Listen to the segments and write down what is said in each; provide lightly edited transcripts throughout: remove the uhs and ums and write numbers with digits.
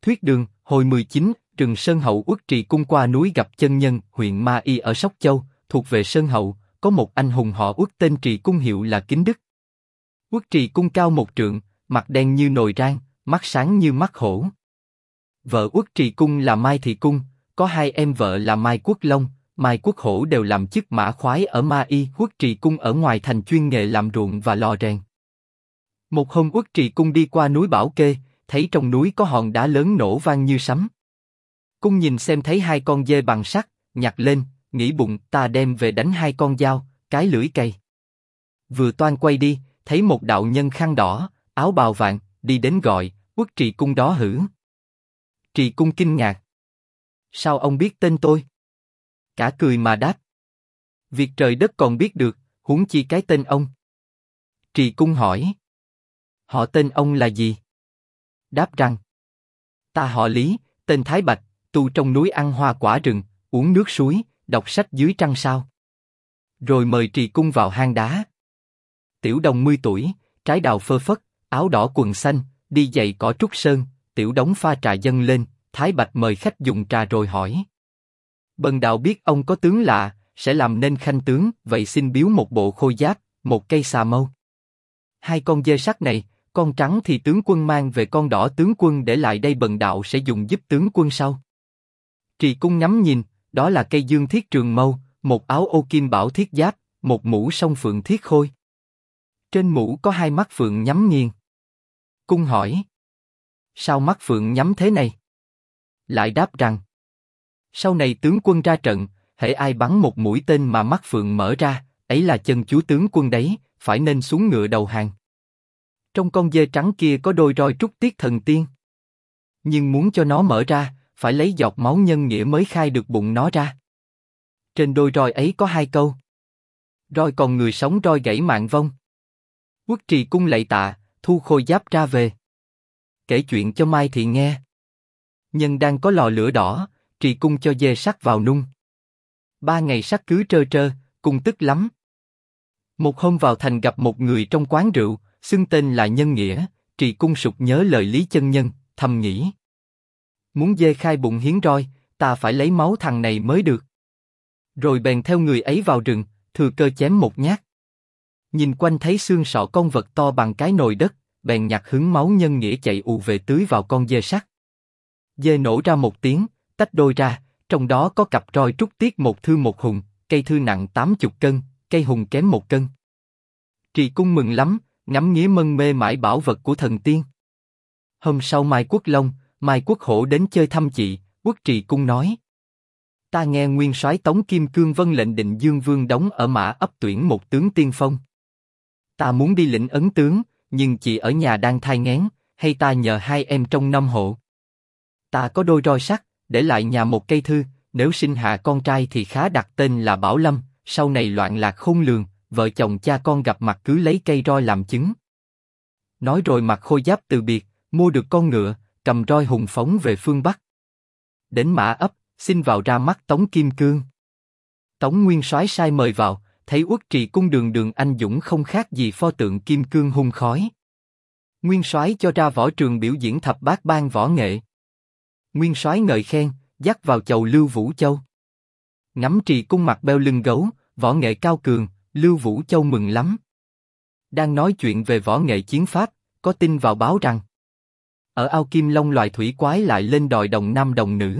Thuyết đường, hồi 19, Rừng Sơn Hậu. Uất Trì Cung qua núi gặp chân nhân, huyện Ma Y ở Sóc Châu, thuộc về Sơn Hậu, có một anh hùng họ Uất tên Trì Cung hiệu là Kính Đức. Uất Trì Cung cao 1 trượng, mặt đen như nồi rang, mắt sáng như mắt hổ. Vợ Uất Trì Cung là Mai Thị Cung, có 2 em vợ là Mai Quốc Long, Mai Quốc Hổ đều làm chức mã khoái ở Ma Y. Uất Trì Cung ở ngoài thành chuyên nghề làm ruộng và lò rèn. Một hôm Uất Trì Cung đi qua núi Bảo Kê, thấy trong núi có hòn đá lớn nổ vang như sấm. Cung nhìn xem thấy 2 con dê bằng sắt, nhặt lên, nghĩ bụng ta đem về đánh 2 con dao, cái lưỡi cày. Vừa toan quay đi, thấy một đạo nhân khăn đỏ, áo bào vàng, đi đến gọi, Uất Trì Cung đó hử? Trì Cung kinh ngạc. Sao ông biết tên tôi? Cả cười mà đáp. Việc trời đất còn biết được, huống chi cái tên ông. Trì Cung hỏi. Họ tên ông là gì? Đáp rằng. Ta họ Lý, tên Thái Bạch, tu trong núi ăn hoa quả rừng, uống nước suối, đọc sách dưới trăng sao. Rồi mời Trì Cung vào hang đá. Tiểu Đồng 10 tuổi, trái đào phơ phất, áo đỏ quần xanh, đi giày cỏ trúc sơn, Tiểu Đống pha trà dâng lên, Thái Bạch mời khách dùng trà rồi hỏi. Bần đạo biết ông có tướng lạ, sẽ làm nên khanh tướng, vậy xin biếu một bộ khôi giáp, một cây xà mâu. 2 con dê sắt này, con trắng thì tướng quân mang về, con đỏ tướng quân để lại đây, bần đạo sẽ dùng giúp tướng quân sau. Trì Cung ngắm nhìn, đó là cây dương thiết trường mâu, một áo ô kim bảo thiết giáp, một mũ song phượng thiết khôi. Trên mũ có 2 mắt phượng nhắm nghiêng. Cung hỏi. Sao mắt phượng nhắm thế này? Lại đáp rằng. Sau này tướng quân ra trận, hễ ai bắn một mũi tên mà mắt phượng mở ra, ấy là chân chúa tướng quân đấy, phải nên xuống ngựa đầu hàng. Trong con dê trắng kia có đôi roi trúc tiết thần tiên. Nhưng muốn cho nó mở ra, phải lấy giọt máu nhân nghĩa mới khai được bụng nó ra. Trên đôi roi ấy có 2 câu. Roi còn người sống, roi gãy mạng vong. Uất Trì Cung lạy tạ, thu khôi giáp ra về. Kể chuyện cho Mai Thị nghe. Nhân đang có lò lửa đỏ, Trì Cung cho dê sắt vào nung. 3 ngày sắt cứ trơ trơ, Cung tức lắm. Một hôm vào thành gặp một người trong quán rượu, xưng tên là Nhân Nghĩa, Trì Cung sụt nhớ lời Lý chân nhân, thầm nghĩ. Muốn dê khai bụng hiến roi, ta phải lấy máu thằng này mới được. Rồi bèn theo người ấy vào rừng, thừa cơ chém một nhát. Nhìn quanh thấy xương sọ con vật to bằng cái nồi đất, bèn nhặt hứng máu Nhân Nghĩa chạy ù về tưới vào con dê sắt. Dê nổ ra một tiếng, tách đôi ra, trong đó có cặp roi trúc tiết, một thư một hùng, cây thư nặng 80 cân, cây hùng kém 1 cân. Trì Cung mừng lắm, ngắm nghía mân mê mãi bảo vật của thần tiên. Hôm sau Mai Quốc Long, Mai Quốc Hổ đến chơi thăm chị, Uất Trì Cung nói. Ta nghe nguyên soái Tống Kim Cương vân lệnh Định Dương Vương đóng ở Mã Ấp tuyển một tướng tiên phong. Ta muốn đi lĩnh ấn tướng, nhưng chị ở nhà đang thai nghén, hay ta nhờ 2 em trông nom hộ. Ta có đôi roi sắt, để lại nhà một cây thư, nếu sinh hạ con trai thì khá đặt tên là Bảo Lâm, sau này loạn lạc khôn lường, vợ chồng cha con gặp mặt cứ lấy cây roi làm chứng. Nói rồi mặc khôi giáp từ biệt, mua được con ngựa, cầm roi hùng phóng về phương Bắc. Đến Mã Ấp, xin vào ra mắt Tống Kim Cương. Tống nguyên soái sai mời vào, thấy Uất Trì Cung đường đường anh dũng không khác gì pho tượng kim cương hun khói. Nguyên soái cho ra võ trường biểu diễn thập bát ban võ nghệ. Nguyên soái ngợi khen, dắt vào chầu Lưu Vũ Châu. Ngắm Trì Cung mặt beo lưng gấu, võ nghệ cao cường, Lưu Vũ Châu mừng lắm. Đang nói chuyện về võ nghệ chiến pháp, có tin vào báo rằng ở ao Kim Long loài thủy quái lại lên đòi đồng nam đồng nữ.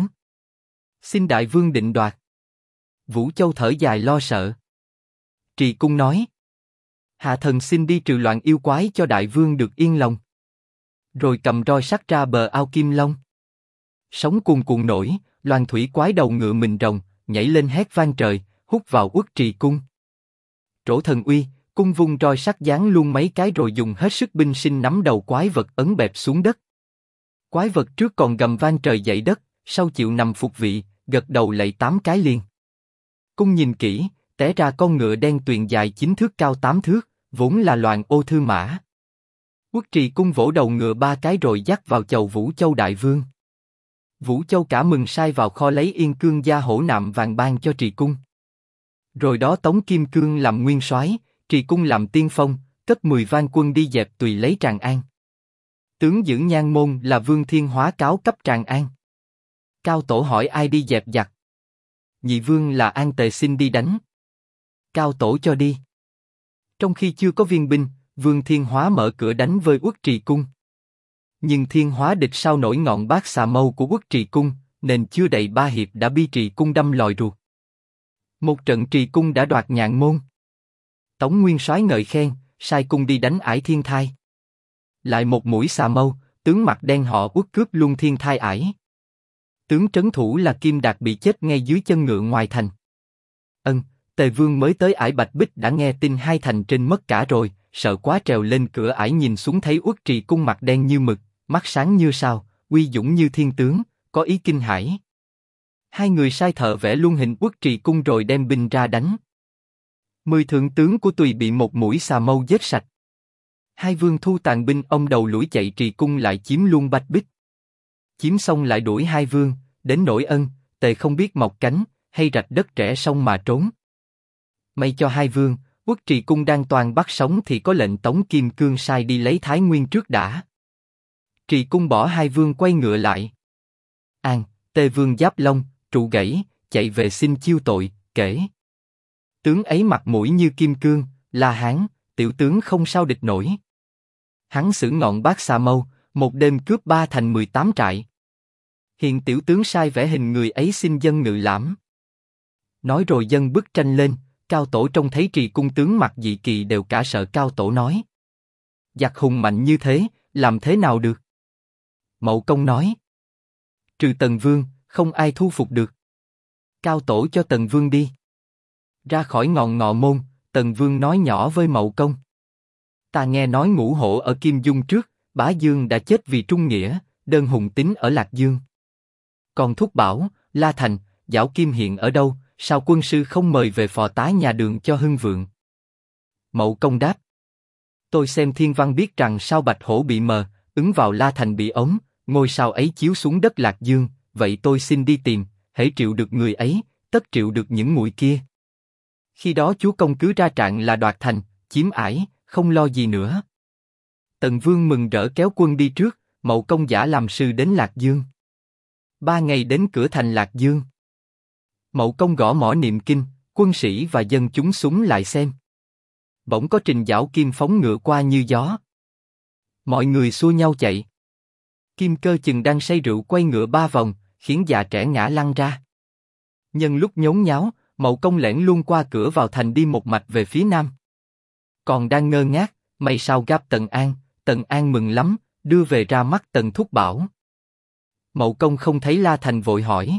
Xin đại vương định đoạt. Vũ Châu thở dài lo sợ. Trì Cung nói. Hạ thần xin đi trừ loạn yêu quái cho đại vương được yên lòng. Rồi cầm roi sắt ra bờ ao Kim Long. Sóng cuồn cuộn nổi, loan thủy quái đầu ngựa mình rồng, nhảy lên hét vang trời, hút vào Uất Trì Cung. Trổ thần uy, cung vung roi sắt giáng luôn mấy cái rồi dùng hết sức binh sinh nắm đầu quái vật ấn bẹp xuống đất. Quái vật trước còn gầm vang trời dậy đất, sau chịu nằm phục vị, gật đầu lạy 8 cái liền. Cung nhìn kỹ, té ra con ngựa đen tuyền dài 9 thước cao 8 thước, vốn là loạn ô thư mã. Uất Trì Cung vỗ đầu ngựa 3 cái rồi dắt vào chầu Vũ Châu đại vương. Vũ Châu cả mừng sai vào kho lấy Yên Cương gia hổ nạm vàng ban cho Trì Cung. Rồi đó Tống Kim Cương làm nguyên soái, Trì Cung làm tiên phong, cất 10 van quân đi dẹp Tùy lấy Tràng An. Tướng giữ Nhan môn là Vương Thiên Hóa cáo cấp Tràng An. Cao Tổ hỏi ai đi dẹp giặc. Nhị vương là An Tề xin đi đánh. Cao Tổ cho đi. Trong khi chưa có viên binh, Vương Thiên Hóa mở cửa đánh với Uất Trì Cung. Nhưng Thiên Hóa địch sao nổi ngọn bát xà mâu của Uất Trì Cung, nên chưa đầy 3 hiệp đã bị Trì Cung đâm lòi ruột. Một trận Trì Cung đã đoạt Nhạn môn. Tống Nguyên Soái ngợi khen, sai cung đi đánh Ải Thiên Thai. Lại một mũi xà mâu, tướng mặt đen họ Uất cướp luôn Thiên Thai Ải. Tướng trấn thủ là Kim Đạt bị chết ngay dưới chân ngựa ngoài thành. Tề Vương mới tới Ải Bạch Bích đã nghe tin hai thành trên mất cả rồi, sợ quá trèo lên cửa ải nhìn xuống thấy Uất Trì Cung mặt đen như mực, mắt sáng như sao, uy dũng như thiên tướng, có ý kinh hãi. Hai người sai thợ vẽ luôn hình Uất Trì Cung rồi đem binh ra đánh. 10 thượng tướng của Tùy bị một mũi xà mâu giết sạch. Hai vương thu tàn binh ông đầu lũi chạy Trì Cung lại chiếm luôn Bạch Bích. Chiếm xong lại đuổi hai vương, đến nỗi Tề không biết mọc cánh, hay rạch đất rẽ sông mà trốn. May cho hai vương, Uất Trì Cung đang toàn bắt sống thì có lệnh Tống Kim Cương sai đi lấy Thái Nguyên trước đã. Trì Cung bỏ hai vương quay ngựa lại. Tề Vương giáp lông, trụ gãy, chạy về xin chiêu tội, kể. Tướng ấy mặt mũi như kim cương, là Hán, tiểu tướng không sao địch nổi. Hắn sử ngọn bát xà mâu, một đêm cướp 3 thành 18 trại. Hiện tiểu tướng sai vẽ hình người ấy xin dân ngự lãm. Nói rồi dân bức tranh lên, Cao Tổ trông thấy Trì Cung tướng mặt dị kỳ đều cả sợ. Cao Tổ nói: giặc hùng mạnh như thế, làm thế nào được? Mậu Công nói: trừ Tần Vương, không ai thu phục được. Cao Tổ cho Tần Vương đi. Ra khỏi ngọn Ngọ Môn, Tần Vương nói nhỏ với Mậu Công: ta nghe nói Ngũ Hổ ở Kim Dung trước, Bá Dương đã chết vì trung nghĩa, Đơn Hùng Tín ở Lạc Dương. Còn Thúc Bảo, La Thành, Giảo Kim hiện ở đâu? Sao quân sư không mời về phò tá nhà Đường cho hưng vượng? Mậu Công đáp: tôi xem thiên văn biết rằng sao Bạch Hổ bị mờ, ứng vào La Thành bị ống, ngôi sao ấy chiếu xuống đất Lạc Dương, vậy tôi xin đi tìm, hễ triệu được người ấy, tất triệu được những muội kia. Khi đó chúa công cứ ra trạng là đoạt thành, chiếm ải, không lo gì nữa. Tần Vương mừng rỡ kéo quân đi trước, Mậu Công giả làm sư đến Lạc Dương. 3 ngày đến cửa thành Lạc Dương. Mậu Công gõ mõ niệm kinh, quân sĩ và dân chúng súng lại xem. Bỗng có Trình Giảo Kim phóng ngựa qua như gió. Mọi người xua nhau chạy. Kim Cơ chừng đang say rượu quay ngựa 3 vòng, khiến già trẻ ngã lăn ra. Nhân lúc nhốn nháo, Mậu Công lẻn luôn qua cửa vào thành đi một mạch về phía nam. Còn đang ngơ ngác, may sao gặp Tần An mừng lắm, đưa về ra mắt Tần Thúc Bảo. Mậu Công không thấy La Thành vội hỏi: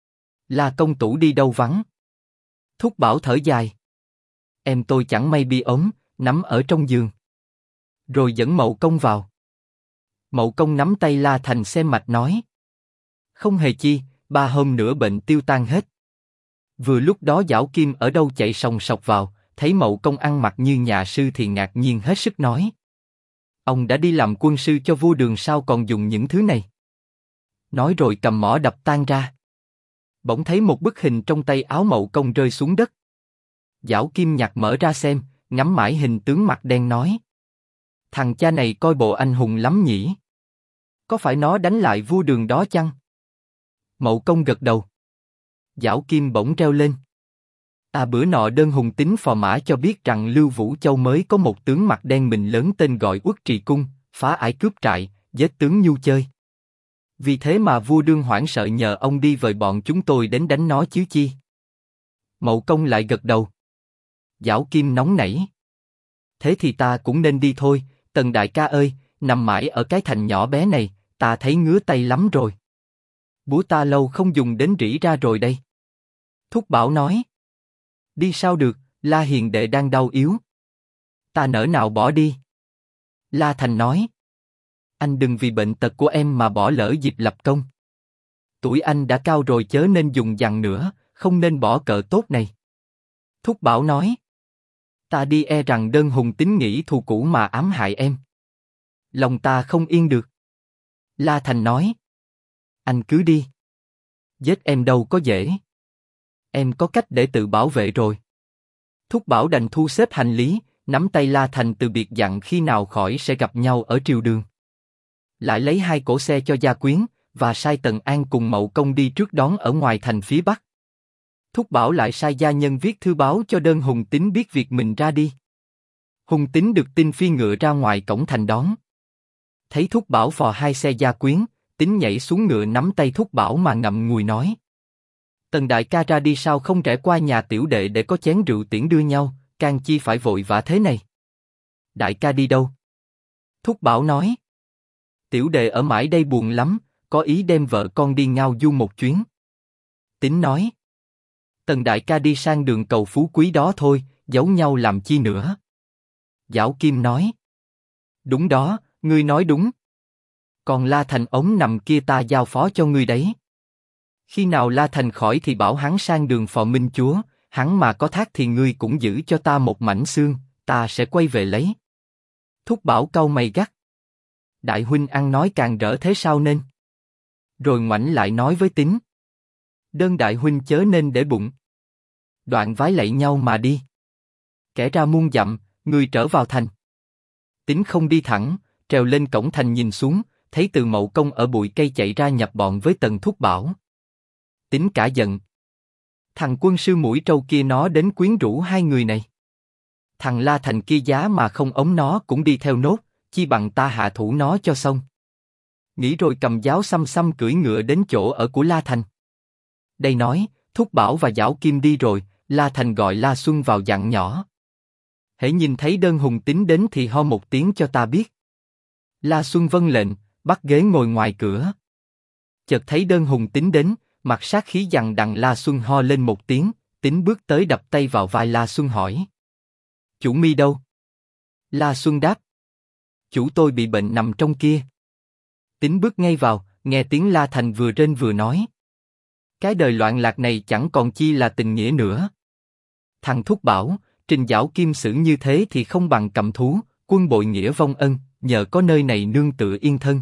La công tử đi đâu vắng? Thúc Bảo thở dài: em tôi chẳng may bị ốm, nằm ở trong giường. Rồi dẫn Mậu Công vào. Mậu Công nắm tay La Thành xem mạch nói: không hề chi, 3 hôm nữa bệnh tiêu tan hết. Vừa lúc đó Giảo Kim ở đâu chạy sòng sọc vào, thấy Mậu Công ăn mặc như nhà sư thì ngạc nhiên hết sức nói: ông đã đi làm quân sư cho vua Đường sao còn dùng những thứ này? Nói rồi cầm mõ đập tan ra. Bỗng thấy một bức hình trong tay áo Mậu Công rơi xuống đất. Giảo Kim nhặt mở ra xem, ngắm mãi hình tướng mặt đen nói: thằng cha này coi bộ anh hùng lắm nhỉ? Có phải nó đánh lại vua Đường đó chăng? Mậu Công gật đầu. Giảo Kim bỗng reo lên: bữa nọ Đơn Hùng Tín phò mã cho biết rằng Lưu Vũ Châu mới có một tướng mặt đen mình lớn tên gọi Uất Trì Cung, phá ải cướp trại, giết tướng nhu chơi. Vì thế mà vua Đương hoảng sợ nhờ ông đi vời bọn chúng tôi đến đánh nó chứ chi. Mậu Công lại gật đầu. Giảo Kim nóng nảy: thế thì ta cũng nên đi thôi, Tần đại ca ơi, nằm mãi ở cái thành nhỏ bé này, ta thấy ngứa tay lắm rồi. Búa ta lâu không dùng đến rỉ ra rồi đây. Thúc Bảo nói: đi sao được, La hiền đệ đang đau yếu. Ta nỡ nào bỏ đi. La Thành nói: anh đừng vì bệnh tật của em mà bỏ lỡ dịp lập công. Tuổi anh đã cao rồi chớ nên dùng dằn nữa, không nên bỏ cờ tốt này. Thúc Bảo nói: ta đi e rằng Đơn Hùng Tín nghĩ thù cũ mà ám hại em. Lòng ta không yên được. La Thành nói: anh cứ đi. Giết em đâu có dễ. Em có cách để tự bảo vệ rồi. Thúc Bảo đành thu xếp hành lý, nắm tay La Thành từ biệt dặn khi nào khỏi sẽ gặp nhau ở triều đường. lại lấy 2 cỗ xe cho gia quyến, và sai Tần An cùng Mậu Công đi trước đón ở ngoài thành phía bắc. Thúc Bảo lại sai gia nhân viết thư báo cho Đơn Hùng Tín biết việc mình ra đi. Hùng Tín được tin phi ngựa ra ngoài cổng thành đón. Thấy Thúc Bảo phò 2 xe gia quyến, Tín nhảy xuống ngựa nắm tay Thúc Bảo mà ngậm ngùi nói: Tần đại ca ra đi sao không rẽ qua nhà tiểu đệ để có chén rượu tiễn đưa nhau, can chi phải vội vã thế này? Đại ca đi đâu? Thúc Bảo nói: Tiểu đệ ở mãi đây buồn lắm, có ý đem vợ con đi ngao du một chuyến. Tín nói: Tần đại ca đi sang đường cầu phú quý đó thôi, giấu nhau làm chi nữa? Giảo Kim nói: Đúng đó, ngươi nói đúng. Còn La Thành ống nằm kia ta giao phó cho ngươi đấy. Khi nào La Thành khỏi thì bảo hắn sang đường phò Minh Chúa, hắn mà có thác thì ngươi cũng giữ cho ta một mảnh xương, ta sẽ quay về lấy. Thúc Bảo cau mày gắt: Đại huynh ăn nói càng rỡ thế sao nên? Rồi ngoảnh lại nói với Tín: Đơn đại huynh chớ nên để bụng. Đoạn vái lạy nhau mà đi. Kẻ ra muôn dặm, người trở vào thành. Tín không đi thẳng, trèo lên cổng thành nhìn xuống, thấy Từ Mậu Công ở bụi cây chạy ra nhập bọn với Tần Thúc Bảo. Tín cả giận: Thằng quân sư mũi trâu kia nó đến quyến rũ 2 người này. Thằng La Thành kia giá mà không ống nó cũng đi theo nốt, chi bằng ta hạ thủ nó cho xong. Nghĩ rồi cầm giáo xăm xăm cưỡi ngựa đến chỗ ở của La Thành. Đây nói, Thúc Bảo và Giảo Kim đi rồi, La Thành gọi La Xuân vào dặn nhỏ: Hễ nhìn thấy Đơn Hùng Tín đến thì ho một tiếng cho ta biết. La Xuân vâng lệnh, bắt ghế ngồi ngoài cửa. Chợt thấy Đơn Hùng Tín đến, mặt sát khí dằng đằng. La Xuân ho lên một tiếng, Tín bước tới đập tay vào vai La Xuân hỏi: Chủ mi đâu? La Xuân đáp: Chủ tôi bị bệnh nằm trong kia. Tín bước ngay vào, nghe tiếng La Thành vừa rên vừa nói: Cái đời loạn lạc này chẳng còn chi là tình nghĩa nữa. Thằng Thúc Bảo, Trình Giảo Kim xử như thế thì không bằng cầm thú, quân bội nghĩa vong ân, nhờ có nơi này nương tựa yên thân.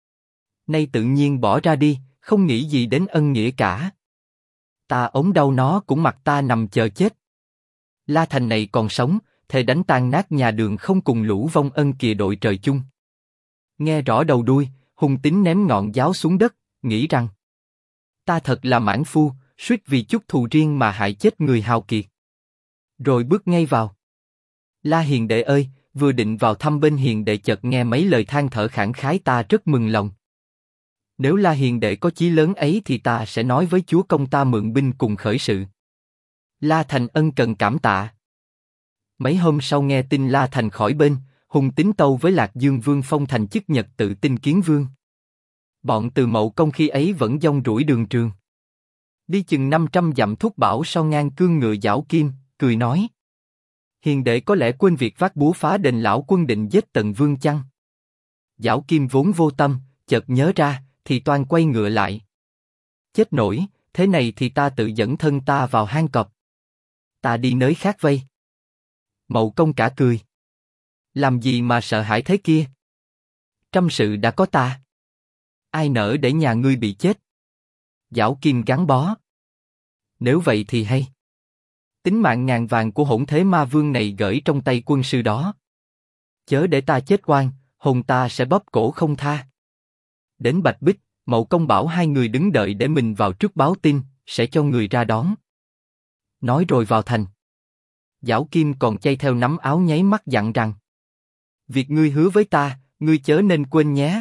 Nay tự nhiên bỏ ra đi, không nghĩ gì đến ân nghĩa cả. Ta ốm đau nó cũng mặc ta nằm chờ chết. La Thành này còn sống, thề đánh tan nát nhà Đường không cùng lũ vong ân kìa đội trời chung. Nghe rõ đầu đuôi, Hùng Tín ném ngọn giáo xuống đất, nghĩ rằng: Ta thật là mãn phu, suýt vì chút thù riêng mà hại chết người hào kiệt. Rồi bước ngay vào. La hiền đệ ơi, vừa định vào thăm bên hiền đệ chợt nghe mấy lời than thở khẳng khái, ta rất mừng lòng. Nếu La hiền đệ có chí lớn ấy thì ta sẽ nói với chúa công ta mượn binh cùng khởi sự. La Thành ân cần cảm tạ. Mấy hôm sau nghe tin La Thành khỏi bên, Hùng Tín tâu với Lạc Dương Vương phong thành chức Nhật Tự Tinh Kiến Vương. Bọn Từ Mậu Công khi ấy vẫn dong rủi đường trường. Đi chừng 500 dặm Thúc Bảo sau ngang cương ngựa Giảo Kim, cười nói: Hiền đệ có lẽ quên việc vác búa phá đền lão quân định giết Tần Vương chăng? Giảo Kim vốn vô tâm, chợt nhớ ra, thì toan quay ngựa lại. Chết nổi, thế này thì ta tự dẫn thân ta vào hang cọp. Ta đi nơi khác vây. Mậu Công cả cười: Làm gì mà sợ hãi thế kia? Trăm sự đã có ta. Ai nỡ để nhà ngươi bị chết? Giảo Kim gắn bó: Nếu vậy thì hay. Tính mạng ngàn vàng của Hỗn Thế Ma Vương này gửi trong tay quân sư đó. Chớ để ta chết oan, hồn ta sẽ bóp cổ không tha. Đến Bạch Bích, Mậu Công bảo 2 người đứng đợi để mình vào trước báo tin, sẽ cho người ra đón. Nói rồi vào thành. Giảo Kim còn chay theo nắm áo nháy mắt dặn rằng: Việc ngươi hứa với ta, ngươi chớ nên quên nhé.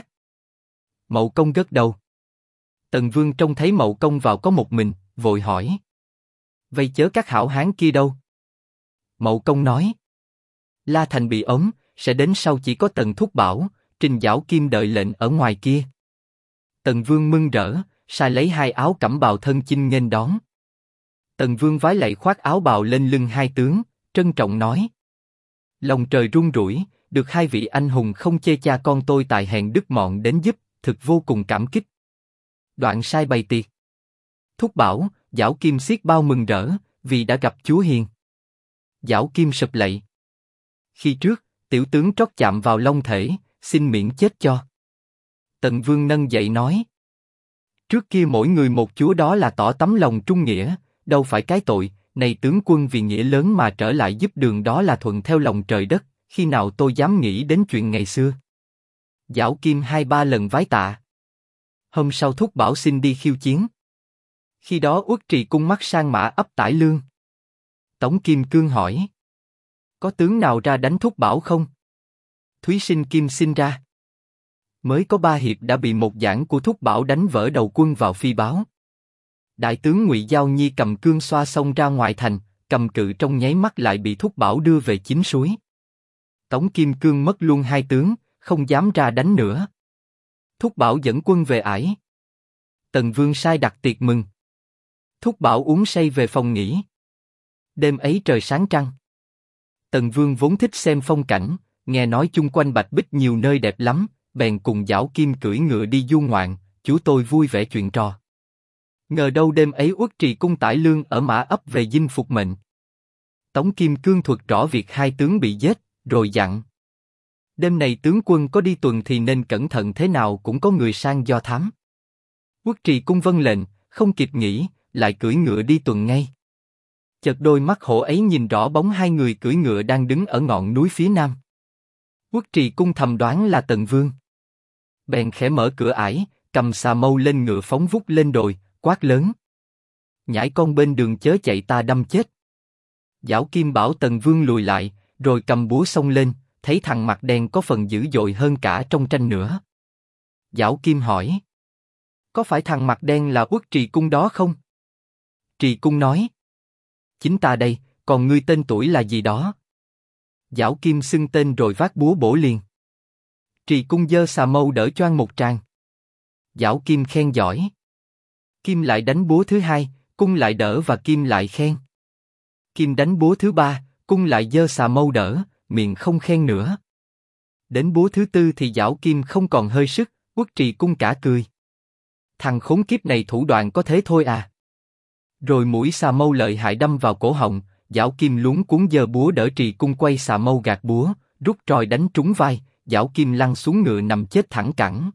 Mậu Công gật đầu. Tần Vương trông thấy Mậu Công vào có một mình, vội hỏi: Vậy chớ các hảo hán kia đâu? Mậu Công nói: La Thành bị ốm, sẽ đến sau chỉ có Tần Thúc Bảo, Trình Giảo Kim đợi lệnh ở ngoài kia. Tần Vương mừng rỡ, sai lấy 2 áo cẩm bào thân chinh nghênh đón. Tần Vương vái lạy khoác áo bào lên lưng 2 tướng, trân trọng nói: Lòng trời run rủi, được 2 vị anh hùng không chê cha con tôi tài hèn đức mọn đến giúp, thực vô cùng cảm kích. Đoạn sai bày tiệc. Thúc Bảo, Giảo Kim xiết bao mừng rỡ, vì đã gặp chúa hiền. Giảo Kim sụp lạy: Khi trước, tiểu tướng trót chạm vào long thể, xin miễn chết cho. Tần Vương nâng dậy nói: Trước kia mỗi người một chúa đó là tỏ tấm lòng trung nghĩa, đâu phải cái tội, này tướng quân vì nghĩa lớn mà trở lại giúp Đường đó là thuận theo lòng trời đất, khi nào tôi dám nghĩ đến chuyện ngày xưa. Giảo Kim 2-3 lần vái tạ. Hôm sau Thúc Bảo xin đi khiêu chiến. Khi đó Uất Trì Cung mắt sang Mã Ấp Tải Lương. Tống Kim Cương hỏi: có tướng nào ra đánh Thúc Bảo không? Thúy Sinh Kim xin ra. Mới có 3 hiệp đã bị một giảng của Thúc Bảo đánh vỡ đầu quân vào phi báo. Đại tướng Ngụy Giao Nhi cầm cương xoa xông ra ngoài thành, cầm cự trong nháy mắt lại bị Thúc Bảo đưa về chính suối. Tống Kim Cương mất luôn 2 tướng, không dám ra đánh nữa. Thúc Bảo dẫn quân về ải. Tần Vương sai đặt tiệc mừng. Thúc Bảo uống say về phòng nghỉ. Đêm ấy trời sáng trăng. Tần Vương vốn thích xem phong cảnh, nghe nói chung quanh Bạch Bích nhiều nơi đẹp lắm, bèn cùng Giảo Kim cưỡi ngựa đi du ngoạn, chú tôi vui vẻ chuyện trò. Ngờ đâu đêm ấy Uất Trì Cung Tải Lương ở Mã Ấp về dinh phục mệnh. Tống Kim Cương thuật rõ việc 2 tướng bị giết, rồi dặn: đêm này tướng quân có đi tuần thì nên cẩn thận, thế nào cũng có người sang do thám. Uất Trì Cung vâng lệnh, không kịp nghĩ, lại cưỡi ngựa đi tuần ngay. Chợt đôi mắt hổ ấy nhìn rõ bóng 2 người cưỡi ngựa đang đứng ở ngọn núi phía nam. Uất Trì Cung thầm đoán là Tần Vương. Bèn khẽ mở cửa ải, cầm xà mâu lên ngựa phóng vút lên đồi, quát lớn: nhãi con bên đường chớ chạy, ta đâm chết. Giảo Kim bảo Tần Vương lùi lại, rồi cầm búa xông lên, thấy thằng mặt đen có phần dữ dội hơn cả trong tranh nữa. Giảo Kim hỏi: có phải thằng mặt đen là Uất Trì Cung đó không? Trì Cung nói: chính ta đây, còn ngươi tên tuổi là gì đó? Giảo Kim xưng tên rồi vác búa bổ liền. Trì Cung giơ xà mâu đỡ choang một tràng. Giảo Kim khen giỏi. Kim lại đánh búa thứ 2, Cung lại đỡ và Kim lại khen. Kim đánh búa thứ 3, Cung lại giơ xà mâu đỡ, miệng không khen nữa. Đến búa thứ 4 thì Giảo Kim không còn hơi sức, Uất Trì Cung cả cười. Thằng khốn kiếp này thủ đoạn có thế thôi à? Rồi mũi xà mâu lợi hại đâm vào cổ họng, Giảo Kim luống cuống giơ búa đỡ Trì Cung quay xà mâu gạt búa, rút roi đánh trúng vai, Giảo Kim lăn xuống ngựa nằm chết thẳng cẳng.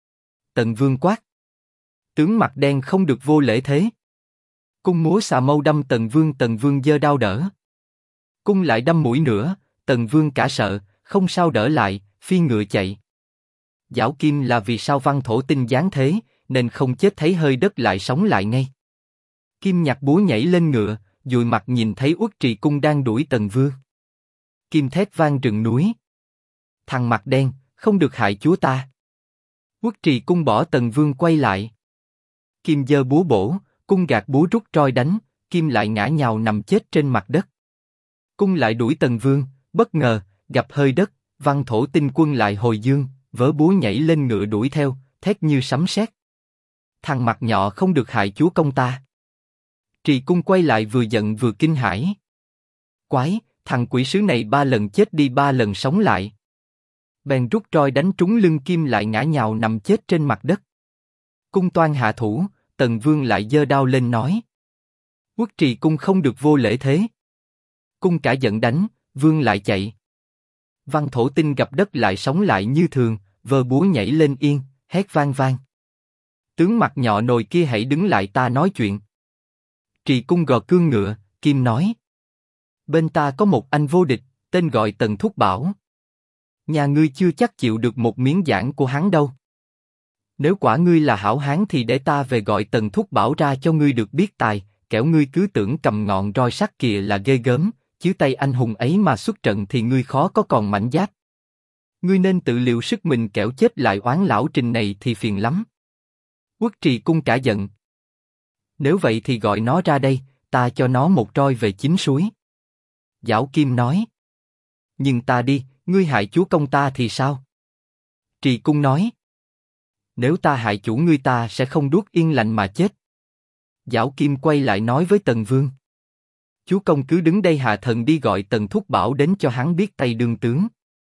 Tần Vương quát: tướng mặt đen không được vô lễ thế. Cung múa xà mâu đâm Tần Vương giơ đao đỡ. Cung lại đâm mũi nữa, Tần Vương cả sợ, không sao đỡ lại, phi ngựa chạy. Giảo Kim là vì sao Văn Thổ Tinh giáng thế, nên không chết thấy hơi đất lại sống lại ngay. Kim nhặt búa nhảy lên ngựa, dụi mặt nhìn thấy Uất Trì Cung đang đuổi Tần Vương. Kim thét vang rừng núi: thằng mặt đen, không được hại chúa ta. Uất Trì Cung bỏ Tần Vương quay lại. Kim giơ búa bổ, Cung gạt búa rút roi đánh, Kim lại ngã nhào nằm chết trên mặt đất. Cung lại đuổi Tần Vương, bất ngờ gặp hơi đất, Văn Thổ Tinh quân lại hồi dương, vớ búa nhảy lên ngựa đuổi theo, thét như sấm sét: thằng mặt nhọ không được hại chúa công ta. Trì Cung quay lại vừa giận vừa kinh hãi. Quái, thằng quỷ sứ này 3 lần chết đi 3 lần sống lại. Bèn rút roi đánh trúng lưng Kim lại ngã nhào nằm chết trên mặt đất. Cung toan hạ thủ, Tần Vương lại giơ đao lên nói: Uất Trì Cung không được vô lễ thế. Cung cả giận đánh, Vương lại chạy. Văn Thổ Tinh gặp đất lại sống lại như thường, vơ búa nhảy lên yên, hét vang vang: tướng mặt nhọ nồi kia hãy đứng lại, ta nói chuyện. Trì Cung gò cương ngựa, Kim nói: bên ta có một anh vô địch, tên gọi Tần Thúc Bảo. Nhà ngươi chưa chắc chịu được một miếng giảng của hắn đâu. Nếu quả ngươi là hảo hán thì để ta về gọi Tần Thúc Bảo ra cho ngươi được biết tài, kẻo ngươi cứ tưởng cầm ngọn roi sắt kìa là ghê gớm, chứ tay anh hùng ấy mà xuất trận thì ngươi khó có còn mảnh giáp. Ngươi nên tự liệu sức mình, kẻo chết lại oán lão Trình này thì phiền lắm. Uất Trì Cung cả giận: nếu vậy thì gọi nó ra đây, ta cho nó một roi về chính suối. Giảo Kim nói: nhưng ta đi, ngươi hại chúa công ta thì sao? Trì Cung nói: nếu ta hại chủ ngươi ta sẽ không đuốt yên lành mà chết. Giảo Kim quay lại nói với Tần Vương: chúa công cứ đứng đây, hạ thần đi gọi Tần Thúc Bảo đến cho hắn biết tay đương tướng.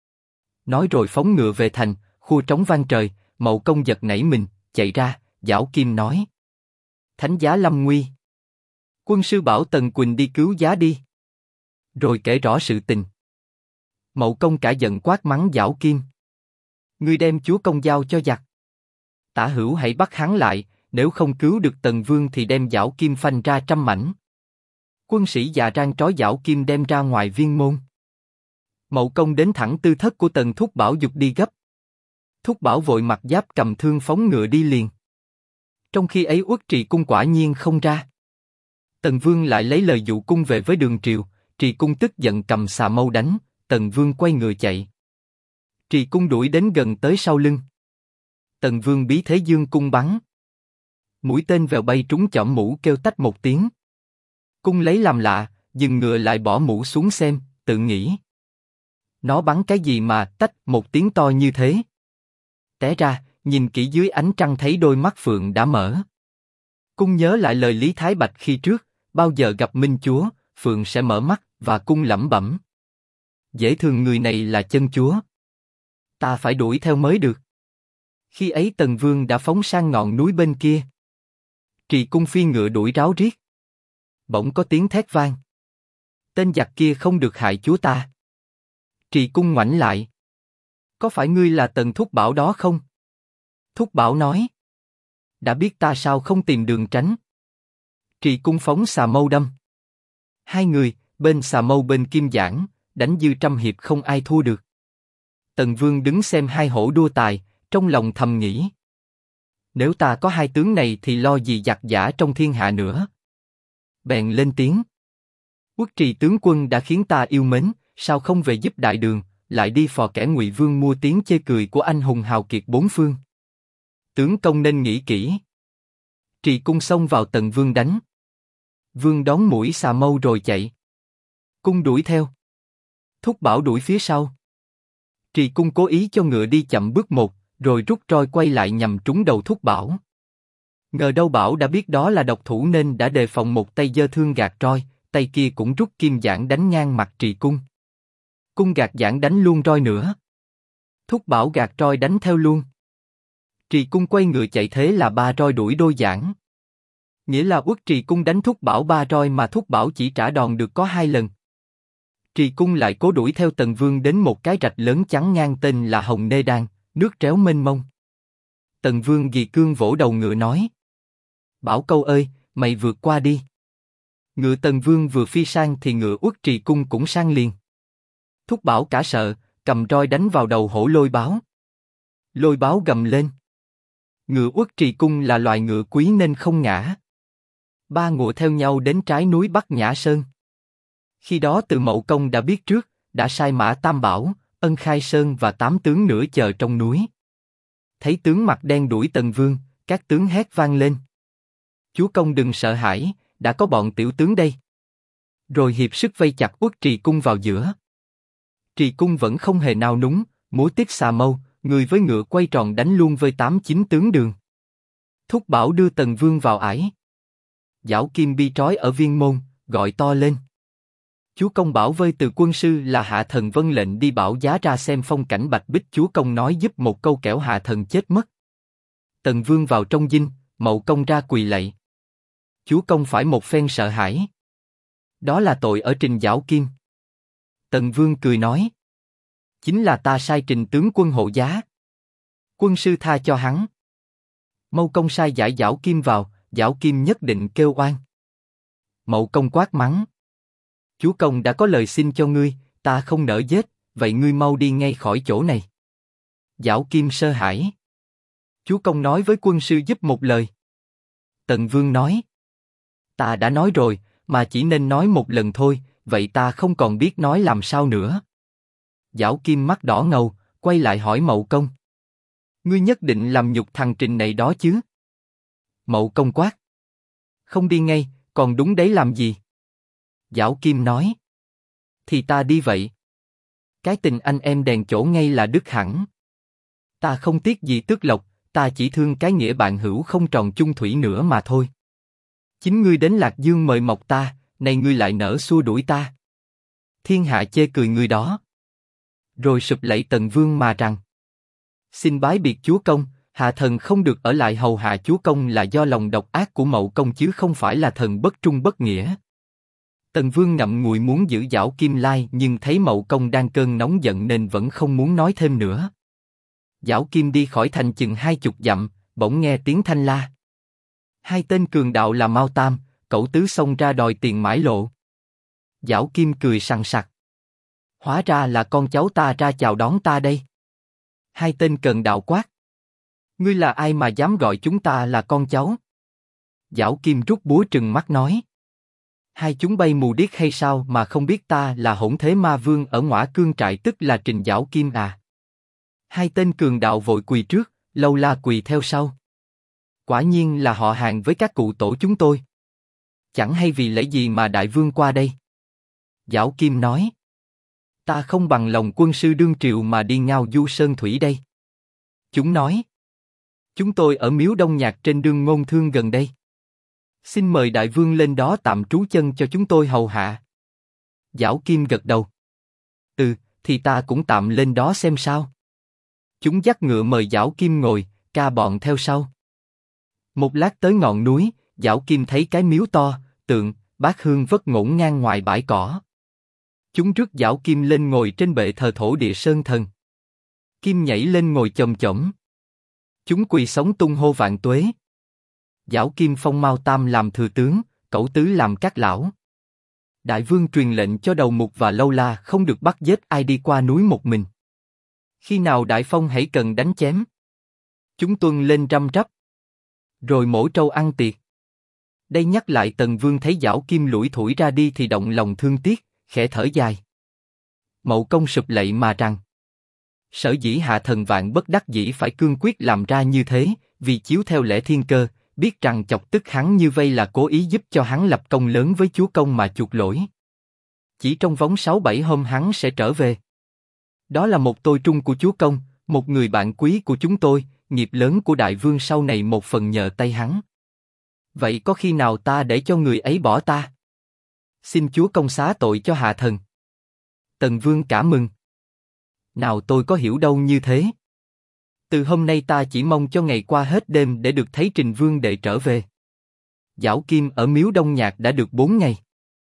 Nói rồi phóng ngựa về thành, khua trống vang trời, Mậu Công giật nảy mình, chạy ra. Giảo Kim nói: thánh giá lâm nguy. Quân sư bảo Tần Quỳnh đi cứu giá đi. Rồi kể rõ sự tình. Mậu Công cả giận quát mắng Giảo Kim: ngươi đem chúa công giao cho giặc. Tả hữu hãy bắt hắn lại, nếu không cứu được Tần Vương thì đem Giảo Kim phanh ra trăm mảnh. Quân sĩ già rang trói Giảo Kim đem ra ngoài viên môn. Mậu Công đến thẳng tư thất của Tần Thúc Bảo giục đi gấp. Thúc Bảo vội mặc giáp cầm thương phóng ngựa đi liền. Trong khi ấy Uất Trì Cung quả nhiên không ra. Tần Vương lại lấy lời dụ cung về với Đường Triều, Trì Cung tức giận cầm xà mâu đánh, Tần Vương quay ngựa chạy. Trì Cung đuổi đến gần tới sau lưng. Tần Vương bí thế dương cung bắn. Mũi tên vèo bay trúng chõm mũ kêu tách một tiếng. Cung lấy làm lạ, dừng ngựa lại bỏ mũ xuống xem, tự nghĩ. Nó bắn cái gì mà tách một tiếng to như thế? Té ra, nhìn kỹ dưới ánh trăng thấy đôi mắt phượng đã mở. Cung nhớ lại lời Lý Thái Bạch khi trước, bao giờ gặp Minh Chúa, phượng sẽ mở mắt, và cung lẩm bẩm. Dễ thương người này là chân chúa. Ta phải đuổi theo mới được. Khi ấy Tần Vương đã phóng sang ngọn núi bên kia. Trì Cung phi ngựa đuổi ráo riết. Bỗng có tiếng thét vang. Tên giặc kia không được hại chúa ta. Trì Cung ngoảnh lại. Có phải ngươi là Tần Thúc Bảo đó không? Thúc Bảo nói. Đã biết ta sao không tìm đường tránh. Trì Cung phóng xà mâu đâm. Hai người, bên xà mâu bên kim giảng, đánh dư trăm hiệp không ai thua được. Tần Vương đứng xem hai hổ đua tài, trong lòng thầm nghĩ. Nếu ta có hai tướng này thì lo gì giặc giả trong thiên hạ nữa. Bèn lên tiếng. Uất Trì tướng quân đã khiến ta yêu mến, sao không về giúp đại đường, lại đi phò kẻ Ngụy Vương mua tiếng chê cười của anh hùng hào kiệt bốn phương. Tướng công nên nghĩ kỹ. Trì Cung xông vào Tần Vương đánh. Vương đón mũi xà mâu rồi chạy. Cung đuổi theo. Thúc Bảo đuổi phía sau. Trì Cung cố ý cho ngựa đi chậm bước một, rồi rút roi quay lại nhằm trúng đầu Thúc Bảo. Ngờ đâu Bảo đã biết đó là độc thủ nên đã đề phòng một tay giơ thương gạt roi, tay kia cũng rút kim giảng đánh ngang mặt Trì Cung. Cung gạt giảng đánh luôn roi nữa. Thúc Bảo gạt roi đánh theo luôn. Trì Cung quay ngựa chạy thế là ba roi đuổi đôi giảng. Nghĩa là Uất Trì Cung đánh Thúc Bảo ba roi mà Thúc Bảo chỉ trả đòn được có 2 lần. Trì Cung lại cố đuổi theo Tần Vương đến một cái rạch lớn chắn ngang tên là Hồng Nê Đan, nước tréo mênh mông. Tần Vương gì cương vỗ đầu ngựa nói. Bảo Câu ơi, mày vượt qua đi. Ngựa Tần Vương vừa phi sang thì ngựa Uất Trì Cung cũng sang liền. Thúc Bảo cả sợ, cầm roi đánh vào đầu hổ Lôi Báo. Lôi Báo gầm lên. Ngựa Uất Trì Cung là loài ngựa quý nên không ngã. Ba ngựa theo nhau đến trái núi Bắc Nhã Sơn. Khi đó Từ Mậu Công đã biết trước, đã sai Mã Tam Bảo, Ân Khai Sơn và 8 tướng nữa chờ trong núi. Thấy tướng mặt đen đuổi Tần Vương, các tướng hét vang lên. Chúa công đừng sợ hãi, đã có bọn tiểu tướng đây. Rồi hiệp sức vây chặt Uất Trì Cung vào giữa. Trì Cung vẫn không hề nao núng, múa tiết xà mâu, người với ngựa quay tròn đánh luôn với 8-9 tướng Đường. Thúc Bảo đưa Tần Vương vào ải. Giảo Kim Bi trói ở viên môn, gọi to lên. Chúa công bảo vơi từ quân sư là Hạ Thần vâng lệnh đi bảo giá ra xem phong cảnh Bạch Bích. Chúa công nói giúp một câu kẻo Hạ Thần chết mất. Tần Vương vào trong dinh, Mậu Công ra quỳ lạy. Chúa công phải một phen sợ hãi. Đó là tội ở Trình Giảo Kim. Tần Vương cười nói. Chính là ta sai Trình tướng quân hộ giá. Quân sư tha cho hắn. Mậu Công sai giải Giảo Kim vào, Giảo Kim nhất định kêu oan. Mậu Công quát mắng. Chúa công đã có lời xin cho ngươi, ta không nỡ giết, vậy ngươi mau đi ngay khỏi chỗ này. Giảo Kim sơ hãi. Chúa công nói với quân sư giúp một lời. Tần Vương nói. Ta đã nói rồi, mà chỉ nên nói một lần thôi, vậy ta không còn biết nói làm sao nữa. Giảo Kim mắt đỏ ngầu, quay lại hỏi Mậu Công. Ngươi nhất định làm nhục thằng Trình này đó chứ? Mậu Công quát. Không đi ngay, còn đúng đấy làm gì? Giảo Kim nói. Thì ta đi vậy. Cái tình anh em đèn chỗ ngay là đứt hẳn. Ta không tiếc gì tước lộc, ta chỉ thương cái nghĩa bạn hữu không tròn chung thủy nữa mà thôi. Chính ngươi đến Lạc Dương mời mọc ta, nay ngươi lại nỡ xua đuổi ta. Thiên hạ chê cười ngươi đó. Rồi sụp lạy Tần Vương mà rằng. Xin bái biệt chúa công, Hạ Thần không được ở lại hầu hạ chúa công là do lòng độc ác của Mậu Công chứ không phải là thần bất trung bất nghĩa. Tần Vương ngậm ngùi muốn giữ Giảo Kim lai nhưng thấy Mậu Công đang cơn nóng giận nên vẫn không muốn nói thêm nữa. Giảo Kim đi khỏi thành chừng 20 dặm, bỗng nghe tiếng thanh la. Hai tên cường đạo là Mao Tam, Cẩu Tứ xông ra đòi tiền mãi lộ. Giảo Kim cười sằng sặc. Hóa ra là con cháu ta ra chào đón ta đây. Hai tên Cần Đạo quát. Ngươi là ai mà dám gọi chúng ta là con cháu? Giảo Kim rút búa trừng mắt nói. Hai chúng bay mù điếc hay sao mà không biết ta là Hỗn Thế Ma Vương ở Ngõa Cương trại, tức là Trình Giảo Kim à? Hai tên Cường Đạo vội quỳ trước, Lâu La quỳ theo sau. Quả nhiên là họ hàng với các cụ tổ chúng tôi. Chẳng hay vì lẽ gì mà đại vương qua đây? Giảo Kim nói. Ta không bằng lòng quân sư đương triều mà đi ngao du sơn thủy đây. Chúng nói. Chúng tôi ở miếu Đông Nhạc trên đường Ngôn Thương gần đây. Xin mời đại vương lên đó tạm trú chân cho chúng tôi hầu hạ. Giảo Kim gật đầu. Thì ta cũng tạm lên đó xem sao. Chúng dắt ngựa mời Giảo Kim ngồi, ca bọn theo sau. Một lát tới ngọn núi, Giảo Kim thấy cái miếu to, tượng, bát hương vất ngổn ngang ngoài bãi cỏ. Chúng rước Giảo Kim lên ngồi trên bệ thờ thổ địa sơn thần. Kim nhảy lên ngồi chồm chõm. Chúng quỳ sống tung hô vạn tuế. Giảo Kim phong Mao Tam làm thừa tướng, Cẩu Tứ làm các lão. Đại vương truyền lệnh cho Đầu Mục và Lâu La không được bắt giết ai đi qua núi một mình. Khi nào đại phong hãy cần đánh chém. Chúng tuân lên răm rắp. Rồi mổ trâu ăn tiệc. Đây nhắc lại Tần Vương thấy Giảo Kim lủi thủi ra đi thì động lòng thương tiếc, khẽ thở dài. Mậu Công sụp lạy mà rằng. Sở dĩ hạ thần vạn bất đắc dĩ phải cương quyết làm ra như thế, vì chiếu theo lẽ thiên cơ, biết rằng chọc tức hắn như vây là cố ý giúp cho hắn lập công lớn với chúa công mà chuộc lỗi. Chỉ trong vòng 6-7 hôm hắn sẽ trở về. Đó là một tôi trung của chúa công, một người bạn quý của chúng tôi, nghiệp lớn của đại vương sau này một phần nhờ tay hắn. Vậy có khi nào ta để cho người ấy bỏ ta? Xin chúa công xá tội cho hạ thần. Tần Vương cảm mừng. Nào tôi có hiểu đâu như thế. Từ hôm nay ta chỉ mong cho ngày qua hết đêm để được thấy Trình Vương đệ trở về. Giảo Kim ở miếu Đông Nhạc đã được 4 ngày.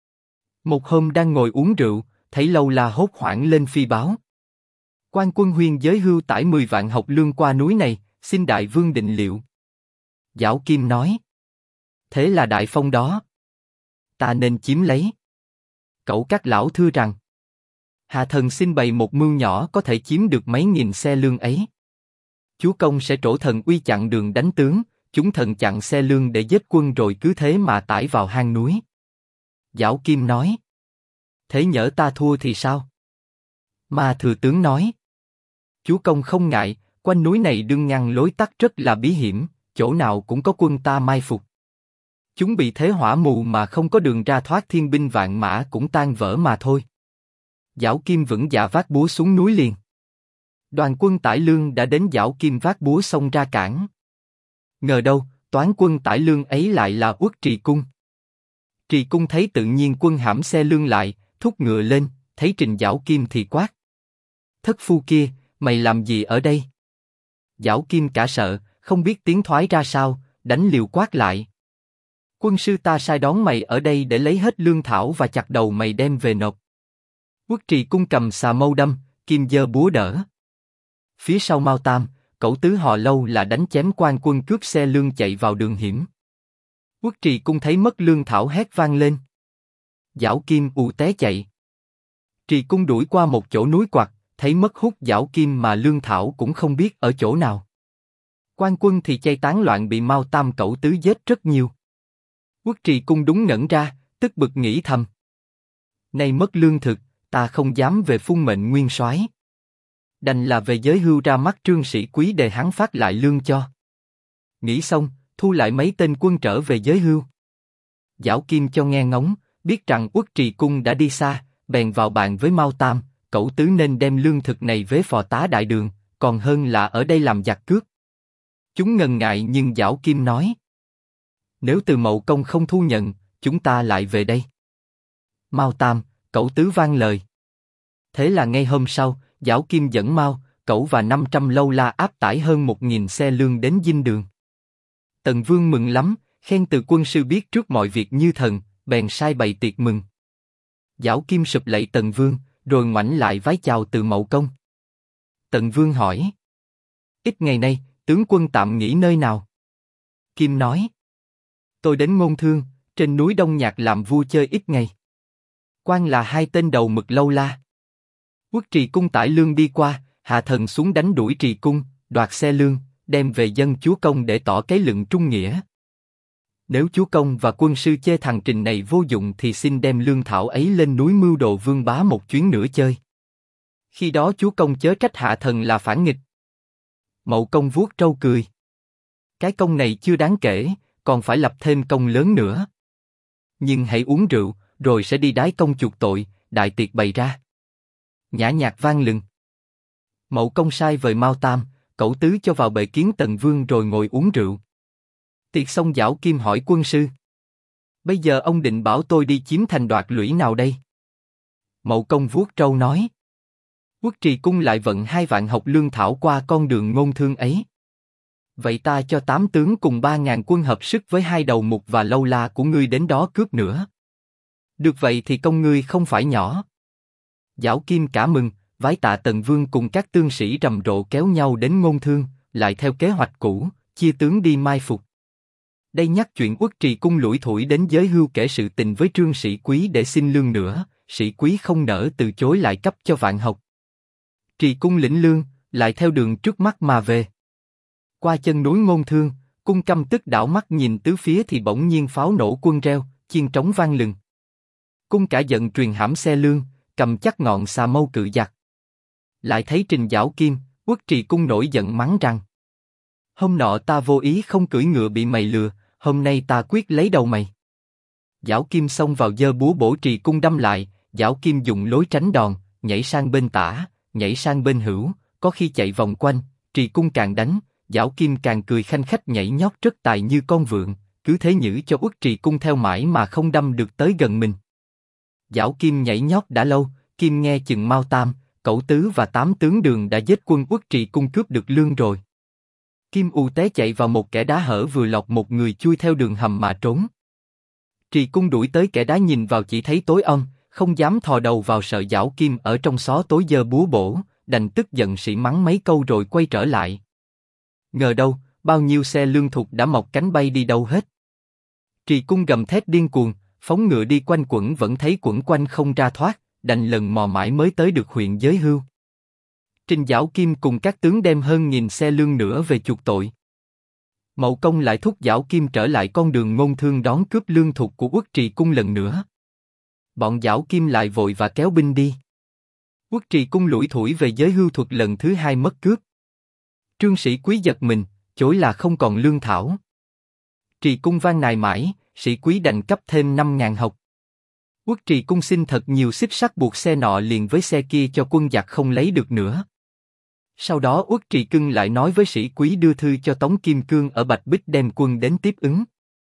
Một hôm đang ngồi uống rượu, thấy Lâu La hốt hoảng lên phi báo. Quan quân Huyên giới hưu tải 10 vạn học lương qua núi này, xin đại vương định liệu. Giảo Kim nói. Thế là đại phong đó. Ta nên chiếm lấy. Cẩu các lão thưa rằng. Hạ thần xin bày một mưu nhỏ có thể chiếm được mấy nghìn xe lương ấy. Chúa công sẽ trổ thần uy chặn đường đánh tướng, chúng thần chặn xe lương để giết quân rồi cứ thế mà tải vào hang núi. Giảo Kim nói. Thế nhỡ ta thua thì sao? Ma thừa tướng nói. Chúa công không ngại, quanh núi này đương ngăn lối tắt rất là bí hiểm, chỗ nào cũng có quân ta mai phục. Chúng bị thế hỏa mù mà không có đường ra thoát, thiên binh vạn mã cũng tan vỡ mà thôi. Giảo Kim vững dạ vác búa xuống núi liền. Đoàn quân tải lương đã đến, Giảo Kim vác búa xông ra cản. Ngờ đâu, toán quân tải lương ấy lại là Uất Trì Cung. Trì Cung thấy tự nhiên quân hãm xe lương lại, thúc ngựa lên, thấy Trình Giảo Kim thì quát. Thất phu kia, mày làm gì ở đây? Giảo Kim cả sợ, không biết tiếng thoái ra sao, đánh liều quát lại. Quân sư ta sai đón mày ở đây để lấy hết lương thảo và chặt đầu mày đem về nộp. Uất Trì Cung cầm xà mâu đâm, Kim giơ búa đỡ. Phía sau Mao Tam, Cẩu Tứ họ Lâu là đánh chém quan quân cướp xe lương chạy vào đường hiểm. Uất Trì Cung thấy mất lương thảo hét vang lên. Giảo Kim ù té chạy. Trì Cung đuổi qua một chỗ núi quặt, thấy mất hút Giảo Kim mà lương thảo cũng không biết ở chỗ nào. Quan quân thì chay tán loạn, bị Mao Tam Cẩu Tứ giết rất nhiều. Uất Trì Cung đúng ngẩn ra, tức bực nghĩ thầm. Nay mất lương thực, ta không dám về phung mệnh nguyên soái. Đành là về giới hưu ra mắt Trương Sĩ Quý để hắn phát lại lương cho. Nghĩ xong, thu lại mấy tên quân trở về giới hưu. Giảo Kim cho nghe ngóng, biết rằng Uất Trì Cung đã đi xa, bèn vào bàn với Mao Tam, Cẩu Tứ nên đem lương thực này với phò tá đại đường, còn hơn là ở đây làm giặc cướp. Chúng ngần ngại nhưng Giảo Kim nói. Nếu từ Mậu Công không thu nhận, chúng ta lại về đây. Mao Tam, Cẩu Tứ vang lời. Thế là ngay hôm sau, Giảo Kim dẫn Mao, Cẩu và 500 Lâu La áp tải hơn 1000 xe lương đến dinh đường. Tần Vương mừng lắm, khen từ quân sư biết trước mọi việc như thần, bèn sai bày tiệc mừng. Giảo Kim sụp lạy Tần Vương, rồi ngoảnh lại vái chào từ Mậu Công. Tần Vương hỏi. Ít ngày nay, tướng quân tạm nghỉ nơi nào? Kim nói. Tôi đến Ngôn Thương, trên núi Đông Nhạc làm vua chơi ít ngày. Quan là hai tên đầu mực Lâu La. Uất Trì Cung tải lương đi qua, Hạ thần xuống đánh đuổi Trì Cung, đoạt xe lương, đem về dâng chúa công để tỏ cái lượng trung nghĩa. Nếu chúa công và quân sư chê thằng Trình này vô dụng thì xin đem lương thảo ấy lên núi mưu đồ vương bá một chuyến nữa chơi. Khi đó chúa công chớ trách hạ thần là phản nghịch. Mậu công vuốt trâu cười. Cái công này chưa đáng kể, còn phải lập thêm công lớn nữa. Nhưng hãy uống rượu, rồi sẽ đi đái công chuộc tội, đại tiệc bày ra. Nhã nhạc vang lừng. Mậu công sai vời Mao Tam, Cẩu Tứ cho vào bệ kiến Tần Vương rồi ngồi uống rượu. Tiệc xong Giảo Kim hỏi quân sư: bây giờ ông định bảo tôi đi chiếm thành đoạt lũy nào đây? Mậu công vuốt trâu nói: Quốc Trì Cung lại vận 2 vạn học lương thảo qua con đường ngôn thương ấy. Vậy ta cho 8 tướng cùng 3.000 quân hợp sức với 2 đầu mục và lâu la của ngươi đến đó cướp nữa. Được vậy thì công ngươi không phải nhỏ. Giảo Kim cả mừng, vái tạ Tần Vương cùng các tướng sĩ rầm rộ kéo nhau đến ngôn thương, lại theo kế hoạch cũ, chia tướng đi mai phục. Đây nhắc chuyện Quốc Trì Cung lủi thủi đến giới hưu kể sự tình với Trương Sĩ Quý để xin lương nữa, Sĩ Quý không nỡ từ chối lại cấp cho vạn học. Trì Cung lĩnh lương, lại theo đường trước mắt mà về. Qua chân núi ngôn thương, Cung căm tức đảo mắt nhìn tứ phía thì bỗng nhiên pháo nổ quân reo, chiên trống vang lừng. Cung cả giận truyền hãm xe lương, cầm chắc ngọn xà mâu cự giặc. Lại thấy Trình Giảo Kim, Quốc Trì Cung nổi giận mắng rằng: hôm nọ ta vô ý không cưỡi ngựa bị mày lừa, hôm nay ta quyết lấy đầu mày. Giảo Kim xông vào giơ búa bổ Trì Cung đâm lại, Giảo Kim dùng lối tránh đòn, nhảy sang bên tả, nhảy sang bên hữu, có khi chạy vòng quanh, Trì Cung càng đánh, Giảo Kim càng cười khanh khách nhảy nhót rất tài như con vượn, cứ thế nhử cho Uất Trì Cung theo mãi mà không đâm được tới gần mình. Giảo Kim nhảy nhót đã lâu, Kim nghe chừng Mao Tam, Cẩu Tứ và 8 tướng Đường đã giết quân Uất Trì Cung cướp được lương rồi. Kim u té chạy vào một kẻ đá hở vừa lọt một người chui theo đường hầm mà trốn. Trì Cung đuổi tới kẻ đá nhìn vào chỉ thấy tối om, không dám thò đầu vào sợ Giảo Kim ở trong xó tối giơ búa bổ, đành tức giận sỉ mắng mấy câu rồi quay trở lại. Ngờ đâu, bao nhiêu xe lương thục đã mọc cánh bay đi đâu hết. Trì Cung gầm thét điên cuồng, phóng ngựa đi quanh quẩn vẫn thấy quẩn quanh không ra thoát, đành lần mò mãi mới tới được huyện Giới Hưu. Trình Giảo Kim cùng các tướng đem hơn 1000 xe lương nữa về chuộc tội. Mậu công lại thúc Giảo Kim trở lại con đường ngôn thương đón cướp lương thục của Uất Trì Cung lần nữa. Bọn Giảo Kim lại vội và kéo binh đi. Uất Trì Cung lủi thủi về Giới Hưu thuật lần thứ 2 mất cướp. Trương Sĩ Quý giật mình, chối là không còn lương thảo. Trì Cung van nài mãi, Sĩ Quý đành cấp thêm 5.000 học. Uất Trì Cung xin thật nhiều xích sắt buộc xe nọ liền với xe kia cho quân giặc không lấy được nữa. Sau đó Uất Trì Cưng lại nói với Sĩ Quý đưa thư cho Tống Kim Cương ở Bạch Bích đem quân đến tiếp ứng.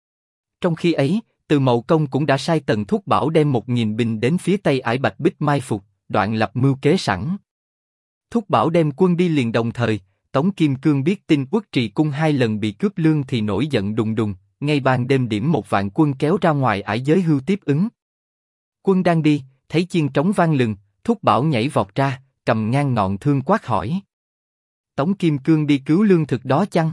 Trong khi ấy, Từ Mậu Công cũng đã sai Tần Thúc Bảo đem 1000 binh đến phía tây ải Bạch Bích mai phục, đoạn lập mưu kế sẵn. Thúc Bảo đem quân đi liền đồng thời, Tống Kim Cương biết tin Uất Trì Cung 2 lần bị cướp lương thì nổi giận đùng đùng, ngay ban đêm điểm 1 vạn quân kéo ra ngoài ải Giới Hưu tiếp ứng. Quân đang đi, thấy chiên trống vang lừng, Thúc Bảo nhảy vọt ra, cầm ngang ngọn thương quát hỏi: Tống Kim Cương đi cứu lương thực đó chăng?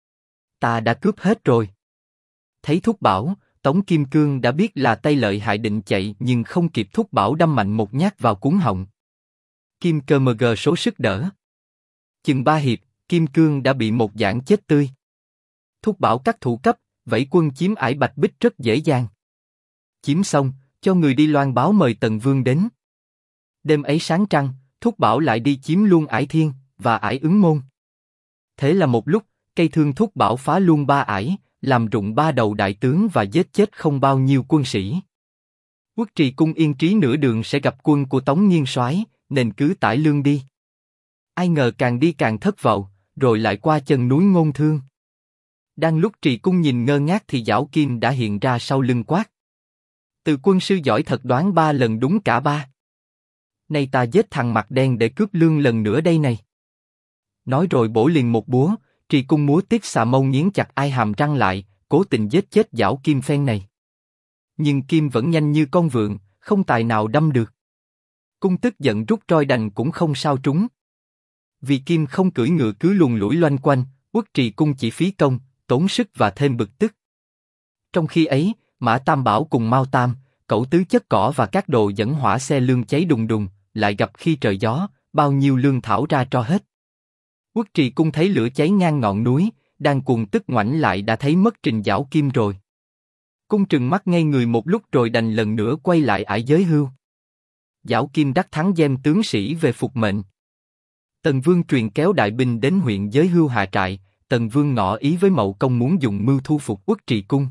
Ta đã cướp hết rồi. Thấy Thúc Bảo, Tống Kim Cương đã biết là tay lợi hại định chạy nhưng không kịp Thúc Bảo đâm mạnh một nhát vào cuống họng. Kim Cơ Mg số sức đỡ. Chừng 3 hiệp, Kim Cương đã bị một giảng chết tươi. Thúc Bảo cắt thủ cấp, vẫy quân chiếm ải Bạch Bích rất dễ dàng. Chiếm xong, cho người đi loan báo mời Tần Vương đến. Đêm ấy sáng trăng, Thúc Bảo lại đi chiếm luôn ải Thiên và ải Ứng Môn. Thế là một lúc, cây thương Thúc Bảo phá luôn 3 ải, làm rụng 3 đầu đại tướng và giết chết không bao nhiêu quân sĩ. Uất Trì Cung yên trí nửa đường sẽ gặp quân của Tống Nghiên Soái, nên cứ tải lương đi. Ai ngờ càng đi càng thất vọng, rồi lại qua chân núi Ngôn Thương. Đang lúc Trì Cung nhìn ngơ ngác thì Giảo Kim đã hiện ra sau lưng quát: Từ quân sư giỏi thật đoán 3 lần đúng cả 3. Nay ta giết thằng mặt đen để cướp lương lần nữa đây này. Nói rồi bổ liền một búa, Trì Cung múa tiếc xà mâu nghiến chặt ai hàm răng lại, cố tình giết chết Giảo Kim phen này. Nhưng Kim vẫn nhanh như con vượn, không tài nào đâm được. Cung tức giận rút roi đành cũng không sao trúng. Vì Kim không cưỡi ngựa cứ luồn lủi loanh quanh, Uất Trì Cung chỉ phí công, tốn sức và thêm bực tức. Trong khi ấy, Mã Tam Bảo cùng Mao Tam, Cẩu Tứ chất cỏ và các đồ dẫn hỏa xe lương cháy đùng đùng, lại gặp khi trời gió, bao nhiêu lương thảo ra tro hết. Uất Trì Cung thấy lửa cháy ngang ngọn núi, đang cuồng tức ngoảnh lại đã thấy mất Trình Giảo Kim rồi. Cung trừng mắt ngây người một lúc rồi đành lần nữa quay lại ải giới hưu. Giảo Kim đắc thắng giam tướng sĩ về phục mệnh. Tần Vương truyền kéo đại binh đến huyện Giới Hưu hạ trại. Tần Vương ngỏ ý với Mậu Công muốn dùng mưu thu phục Uất Trì Cung.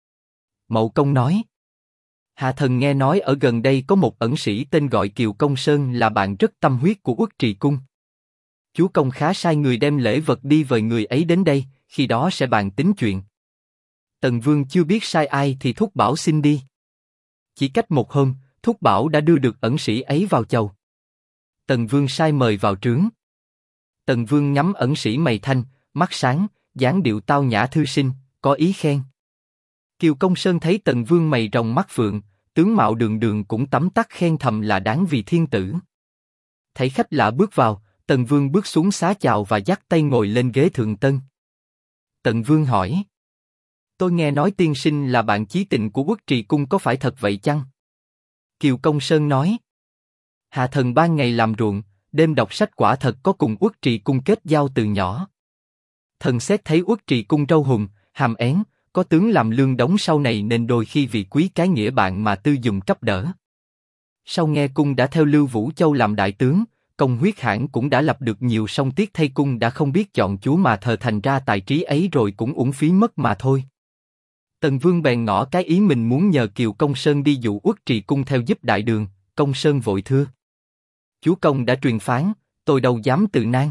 Mậu Công nói: Hạ thần nghe nói ở gần đây có một ẩn sĩ tên gọi Kiều Công Sơn là bạn rất tâm huyết của Uất Trì Cung. Chúa công khá sai người đem lễ vật đi với người ấy đến đây, khi đó sẽ bàn tính chuyện. Tần Vương chưa biết sai ai thì thúc bảo xin đi. Chỉ cách một hôm, thúc bảo đã đưa được ẩn sĩ ấy vào chầu. Tần Vương sai mời vào trướng. Tần Vương ngắm ẩn sĩ mày thanh, mắt sáng, dáng điệu tao nhã thư sinh, có ý khen. Kiều Công Sơn thấy Tần Vương mày rồng mắt phượng, tướng mạo đường đường cũng tấm tắc khen thầm là đáng vì thiên tử. Thấy khách lạ bước vào, Tần Vương bước xuống xá chào và dắt tay ngồi lên ghế thượng tân. Tần Vương hỏi: Tôi nghe nói tiên sinh là bạn chí tình của Uất Trì Cung, có phải thật vậy chăng? Kiều Công Sơn nói: Hạ thần ban ngày làm ruộng, đêm đọc sách, quả thật có cùng Uất Trì Cung kết giao từ nhỏ. Thần xét thấy Uất Trì Cung râu hùng, hàm én, có tướng làm lương đóng sau này nên đôi khi vì quý cái nghĩa bạn mà tư dùng cấp đỡ. Sau nghe cung đã theo Lưu Vũ Châu làm đại tướng, công huyết hãn cũng đã lập được nhiều, song tiếc thay cung đã không biết chọn chúa mà thờ, thành ra tài trí ấy rồi cũng uổng phí mất mà thôi. Tần Vương bèn ngỏ cái ý mình muốn nhờ Kiều Công Sơn đi dụ Uất Trì Cung theo giúp đại đường. Công Sơn vội thưa: Chúa công đã truyền phán, tôi đâu dám từ nan.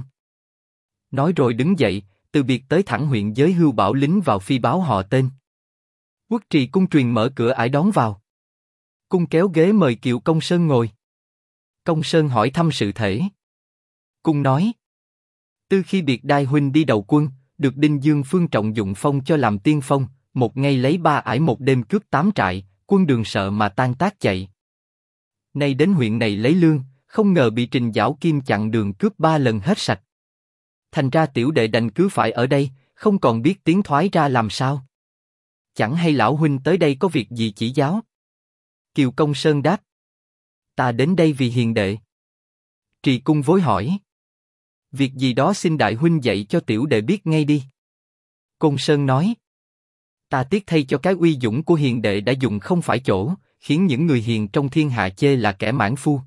Nói rồi đứng dậy, từ biệt tới thẳng huyện Giới Hưu bảo lính vào phi báo họ tên. Uất Trì Cung truyền mở cửa ải đón vào. Cung kéo ghế mời Kiều Công Sơn ngồi. Công Sơn hỏi thăm sự thể. Cung nói: Từ khi biệt đai huynh đi đầu quân, được Đinh Dương Phương trọng dụng phong cho làm tiên phong, một ngày lấy 3 ải, một đêm cướp 8 trại, quân đường sợ mà tan tác chạy. Nay đến huyện này lấy lương, không ngờ bị Trình Giảo Kim chặn đường cướp 3 lần hết sạch. Thành ra tiểu đệ đành cứ phải ở đây, không còn biết tiến thoái ra làm sao. Chẳng hay lão huynh tới đây có việc gì chỉ giáo? Kiều Công Sơn đáp: Ta đến đây vì hiền đệ. Trì Cung vối hỏi: Việc gì đó xin đại huynh dạy cho tiểu đệ biết ngay đi. Công Sơn nói: Ta tiếc thay cho cái uy dũng của hiền đệ đã dùng không phải chỗ, khiến những người hiền trong thiên hạ chê là kẻ mãn phu.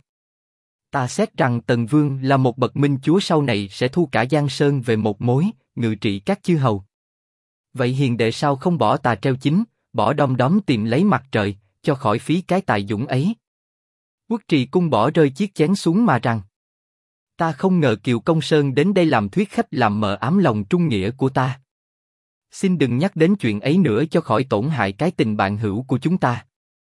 Ta xét rằng Tần Vương là một bậc minh chúa, sau này sẽ thu cả Giang Sơn về một mối, ngự trị các chư hầu. Vậy hiền đệ sao không bỏ tà treo chính, bỏ đom đóm tìm lấy mặt trời, cho khỏi phí cái tài dũng ấy? Uất Trì Cung bỏ rơi chiếc chén xuống mà rằng: Ta không ngờ Kiều Công Sơn đến đây làm thuyết khách, làm mờ ám lòng trung nghĩa của ta. Xin đừng nhắc đến chuyện ấy nữa cho khỏi tổn hại cái tình bạn hữu của chúng ta.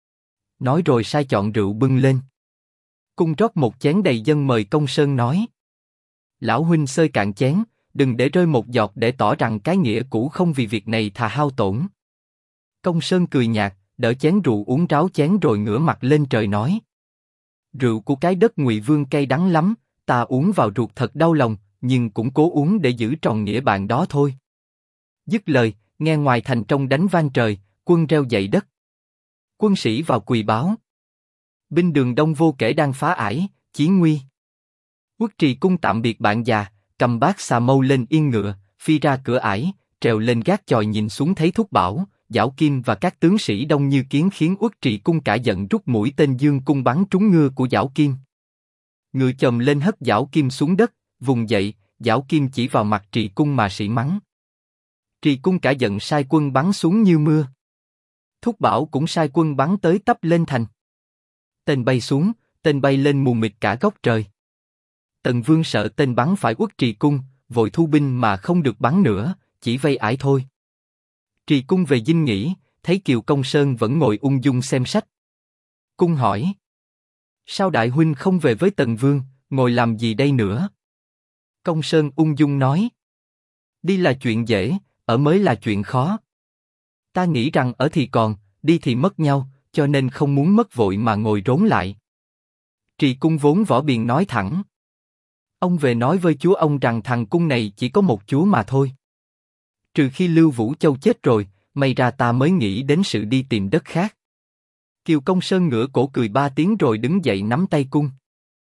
Nói rồi sai chọn rượu bưng lên. Cung rót một chén đầy dâng mời Công Sơn nói: Lão huynh xơi cạn chén, đừng để rơi một giọt để tỏ rằng cái nghĩa cũ không vì việc này thà hao tổn. Công Sơn cười nhạt, đỡ chén rượu uống ráo chén rồi ngửa mặt lên trời nói: Rượu của cái đất Ngụy Vương cay đắng lắm, ta uống vào ruột thật đau lòng, nhưng cũng cố uống để giữ tròn nghĩa bạn đó thôi. Dứt lời, nghe ngoài thành trông đánh vang trời, quân reo dậy đất. Quân sĩ vào quỳ báo: Binh đường Đông vô kể đang phá ải, chiến nguy. Uất Trì Cung tạm biệt bạn già, cầm bát xà mâu lên yên ngựa, phi ra cửa ải, trèo lên gác chòi nhìn xuống thấy Thúc Bảo, Giảo Kim và các tướng sĩ đông như kiến, khiến Uất Trì Cung cả giận rút mũi tên dương cung bắn trúng ngựa của Giảo Kim. Ngựa chồm lên hất Giảo Kim xuống đất, vùng dậy, Giảo Kim chỉ vào mặt Trì Cung mà sỉ mắng. Trì Cung cả giận sai quân bắn xuống như mưa. Thúc Bảo cũng sai quân bắn tới tấp lên thành. Tên bay xuống, tên bay lên mù mịt cả góc trời. Tần Vương sợ tên bắn phải Uất Trì Cung, vội thu binh mà không được bắn nữa, chỉ vây ải thôi. Trì Cung về dinh nghỉ, thấy Kiều Công Sơn vẫn ngồi ung dung xem sách. Cung hỏi: Sao đại huynh không về với Tần Vương, ngồi làm gì đây nữa? Công Sơn ung dung nói: Đi là chuyện dễ, ở mới là chuyện khó. Ta nghĩ rằng ở thì còn, đi thì mất nhau, cho nên không muốn mất vội mà ngồi rốn lại. Trì Cung vốn võ biền nói thẳng: Ông về nói với chúa ông rằng thằng cung này chỉ có một chúa mà thôi. Trừ khi Lưu Vũ Châu chết rồi, may ra ta mới nghĩ đến sự đi tìm đất khác. Kiều Công Sơn ngửa cổ cười 3 tiếng rồi đứng dậy nắm tay cung.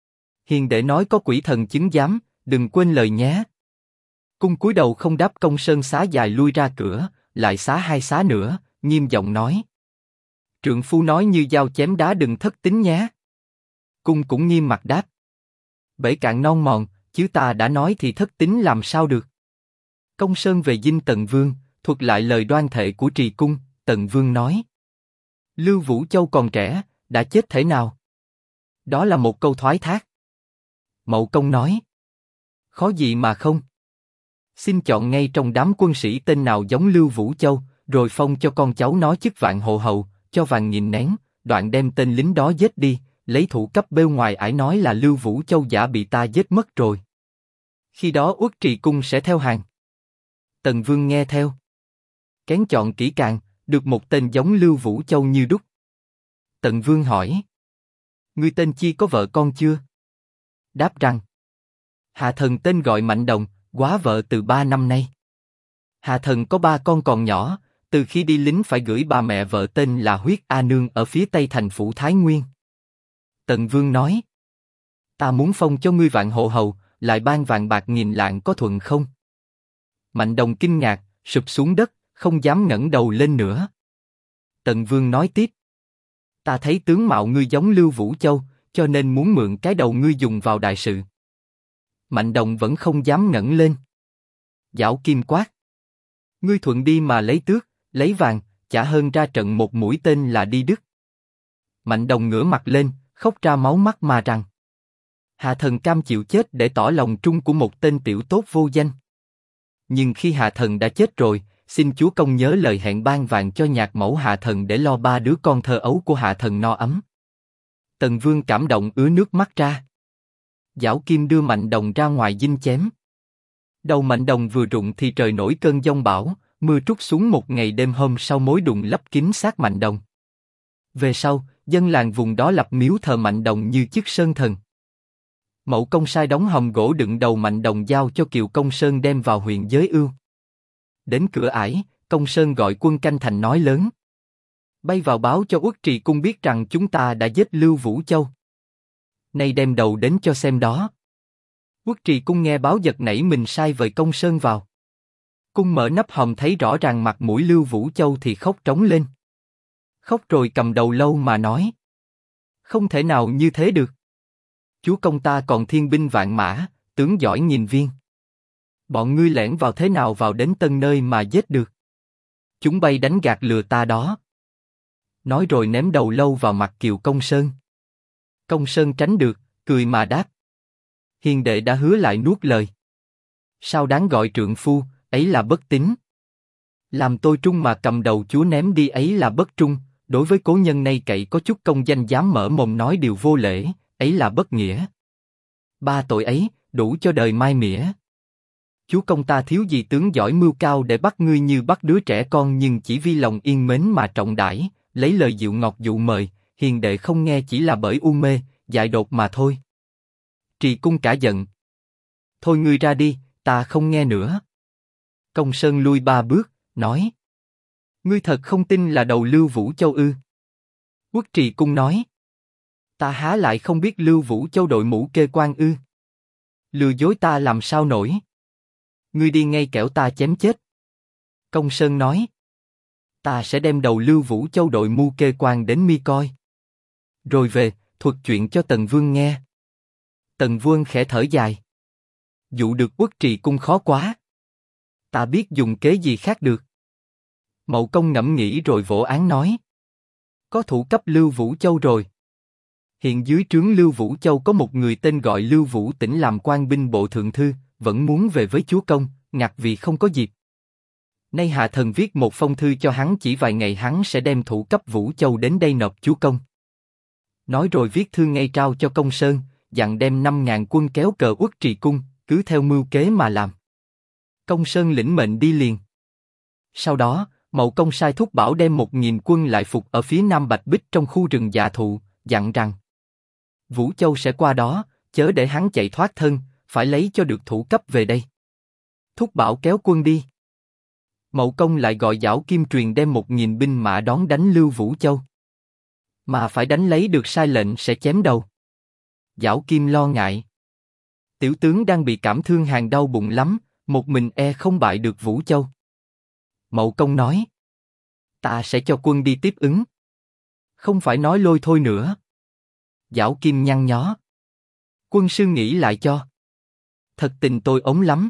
Hiền đệ nói có quỷ thần chứng giám, đừng quên lời nhé. Cung cúi đầu không đáp. Công Sơn xá dài lui ra cửa, lại xá hai xá nữa, nghiêm giọng nói. Trượng phu nói như dao chém đá đừng thất tín nhé. Cung cũng nghiêm mặt đáp. Bể cạn non mòn, chứ ta đã nói thì thất tín làm sao được. Công Sơn về dinh Tần Vương, thuật lại lời đoan thệ của Trì Cung. Tần Vương nói. Lưu Vũ Châu còn trẻ, đã chết thể nào? Đó là một câu thoái thác. Mậu Công nói. Khó gì mà không. Xin chọn ngay trong đám quân sĩ tên nào giống Lưu Vũ Châu, rồi phong cho con cháu nó chức vạn hộ hầu, cho vàng nghìn nén, đoạn đem tên lính đó giết đi, lấy thủ cấp bêu ngoài ải nói là Lưu Vũ Châu giả bị ta giết mất rồi. Khi đó Uất Trì Cung sẽ theo hàng. Tần Vương nghe theo. Kén chọn kỹ càng, được một tên giống Lưu Vũ Châu như đúc. Tần Vương hỏi. Ngươi tên chi có vợ con chưa? Đáp rằng. Hạ thần tên gọi Mạnh Đồng, góa vợ từ 3 năm nay. Hạ thần có 3 con còn nhỏ, từ khi đi lính phải gửi bà mẹ vợ tên là Huyết A Nương ở phía tây thành phủ Thái Nguyên. Tần Vương nói. Ta muốn phong cho ngươi vạn hộ hầu, lại ban vàng bạc nghìn lạng có thuận không? Mạnh Đồng kinh ngạc, sụp xuống đất, không dám ngẩng đầu lên nữa. Tần Vương nói tiếp. Ta thấy tướng mạo ngươi giống Lưu Vũ Châu, cho nên muốn mượn cái đầu ngươi dùng vào đại sự. Mạnh Đồng vẫn không dám ngẩng lên. Giảo Kim quát. Ngươi thuận đi mà lấy tước, lấy vàng, chả hơn ra trận một mũi tên là đi đứt. Mạnh Đồng ngửa mặt lên, khóc ra máu mắt mà rằng. Hạ thần cam chịu chết để tỏ lòng trung của một tên tiểu tốt vô danh. Nhưng khi hạ thần đã chết rồi, xin chúa công nhớ lời hẹn ban vàng cho nhạc mẫu hạ thần để lo 3 đứa con thơ ấu của hạ thần no ấm. Tần Vương cảm động ứa nước mắt ra. Giảo Kim đưa Mạnh Đồng ra ngoài dinh chém. Đầu Mạnh Đồng vừa rụng thì trời nổi cơn giông bão, mưa trút xuống một ngày đêm hôm sau mối đùng lấp kín xác Mạnh Đồng. Về sau, dân làng vùng đó lập miếu thờ Mạnh Đồng như chức sơn thần. Mậu Công sai đóng hòm gỗ đựng đầu Mạnh Đồng giao cho Kiều Công Sơn đem vào huyện Giới Ưu. Đến cửa ải, Công Sơn gọi quân canh thành nói lớn. Bay vào báo cho Uất Trì Cung biết rằng chúng ta đã giết Lưu Vũ Châu. Nay đem đầu đến cho xem đó. Uất Trì Cung nghe báo giật nảy mình sai vời Công Sơn vào. Cung mở nắp hòm thấy rõ ràng mặt mũi Lưu Vũ Châu thì khóc trống lên. Khóc rồi cầm đầu lâu mà nói. Không thể nào như thế được. Chúa công ta còn thiên binh vạn mã, tướng giỏi nghìn viên. Bọn ngươi lẻn vào thế nào vào đến tân nơi mà giết được? Chúng bay đánh gạt lừa ta đó. Nói rồi ném đầu lâu vào mặt Kiều Công Sơn. Công Sơn tránh được, cười mà đáp. Hiền đệ đã hứa lại nuốt lời. Sao đáng gọi trượng phu, ấy là bất tín. Làm tôi trung mà cầm đầu chúa ném đi ấy là bất trung, đối với cố nhân nay cậy có chút công danh dám mở mồm nói điều vô lễ, ấy là bất nghĩa. 3 tội ấy, đủ cho đời mai mỉa. Chúa công ta thiếu gì tướng giỏi mưu cao để bắt ngươi như bắt đứa trẻ con nhưng chỉ vì lòng yên mến mà trọng đãi, lấy lời dịu ngọt dụ mời, hiền đệ không nghe chỉ là bởi u mê, dại đột mà thôi. Trì Cung cả giận. Thôi ngươi ra đi, ta không nghe nữa. Công Sơn lui 3 bước, nói. Ngươi thật không tin là đầu Lưu Vũ Châu ư? Uất Trì Cung nói. Ta há lại không biết Lưu Vũ Châu đội mũ kê quan ư? Lừa dối ta làm sao nổi? Ngươi đi ngay kẻo ta chém chết. Công Sơn nói. Ta sẽ đem đầu Lưu Vũ Châu đội mũ kê quan đến mi coi. Rồi về, thuật chuyện cho Tần Vương nghe. Tần Vương khẽ thở dài. Dụ được Uất Trì Cung khó quá. Ta biết dùng kế gì khác được. Mậu Công ngẫm nghĩ rồi vỗ án nói. Có thủ cấp Lưu Vũ Châu rồi. Hiện dưới trướng Lưu Vũ Châu có một người tên gọi Lưu Vũ Tĩnh làm quan binh bộ thượng thư, vẫn muốn về với chúa công, ngặt vì không có dịp. Nay hạ thần viết một phong thư cho hắn chỉ vài ngày hắn sẽ đem thủ cấp Vũ Châu đến đây nộp chúa công. Nói rồi viết thư ngay trao cho Công Sơn, dặn đem 5.000 quân kéo cờ Uất Trì Cung, cứ theo mưu kế mà làm. Công Sơn lĩnh mệnh đi liền. Sau đó, Mậu Công sai thúc bảo đem 1.000 quân lại phục ở phía nam Bạch Bích trong khu rừng dạ thụ, dặn rằng Vũ Châu sẽ qua đó, chớ để hắn chạy thoát thân, phải lấy cho được thủ cấp về đây. Thúc bảo kéo quân đi. Mậu Công lại gọi Giảo Kim truyền đem 1.000 binh mã đón đánh Lưu Vũ Châu. Mà phải đánh lấy được sai lệnh sẽ chém đầu. Giảo Kim lo ngại. Tiểu tướng đang bị cảm thương hàng đau bụng lắm, một mình không bại được Vũ Châu. Mậu Công nói. Ta sẽ cho quân đi tiếp ứng. Không phải nói lôi thôi nữa. Giảo Kim nhăn nhó. Quân sư nghĩ lại cho. Thật tình tôi ống lắm.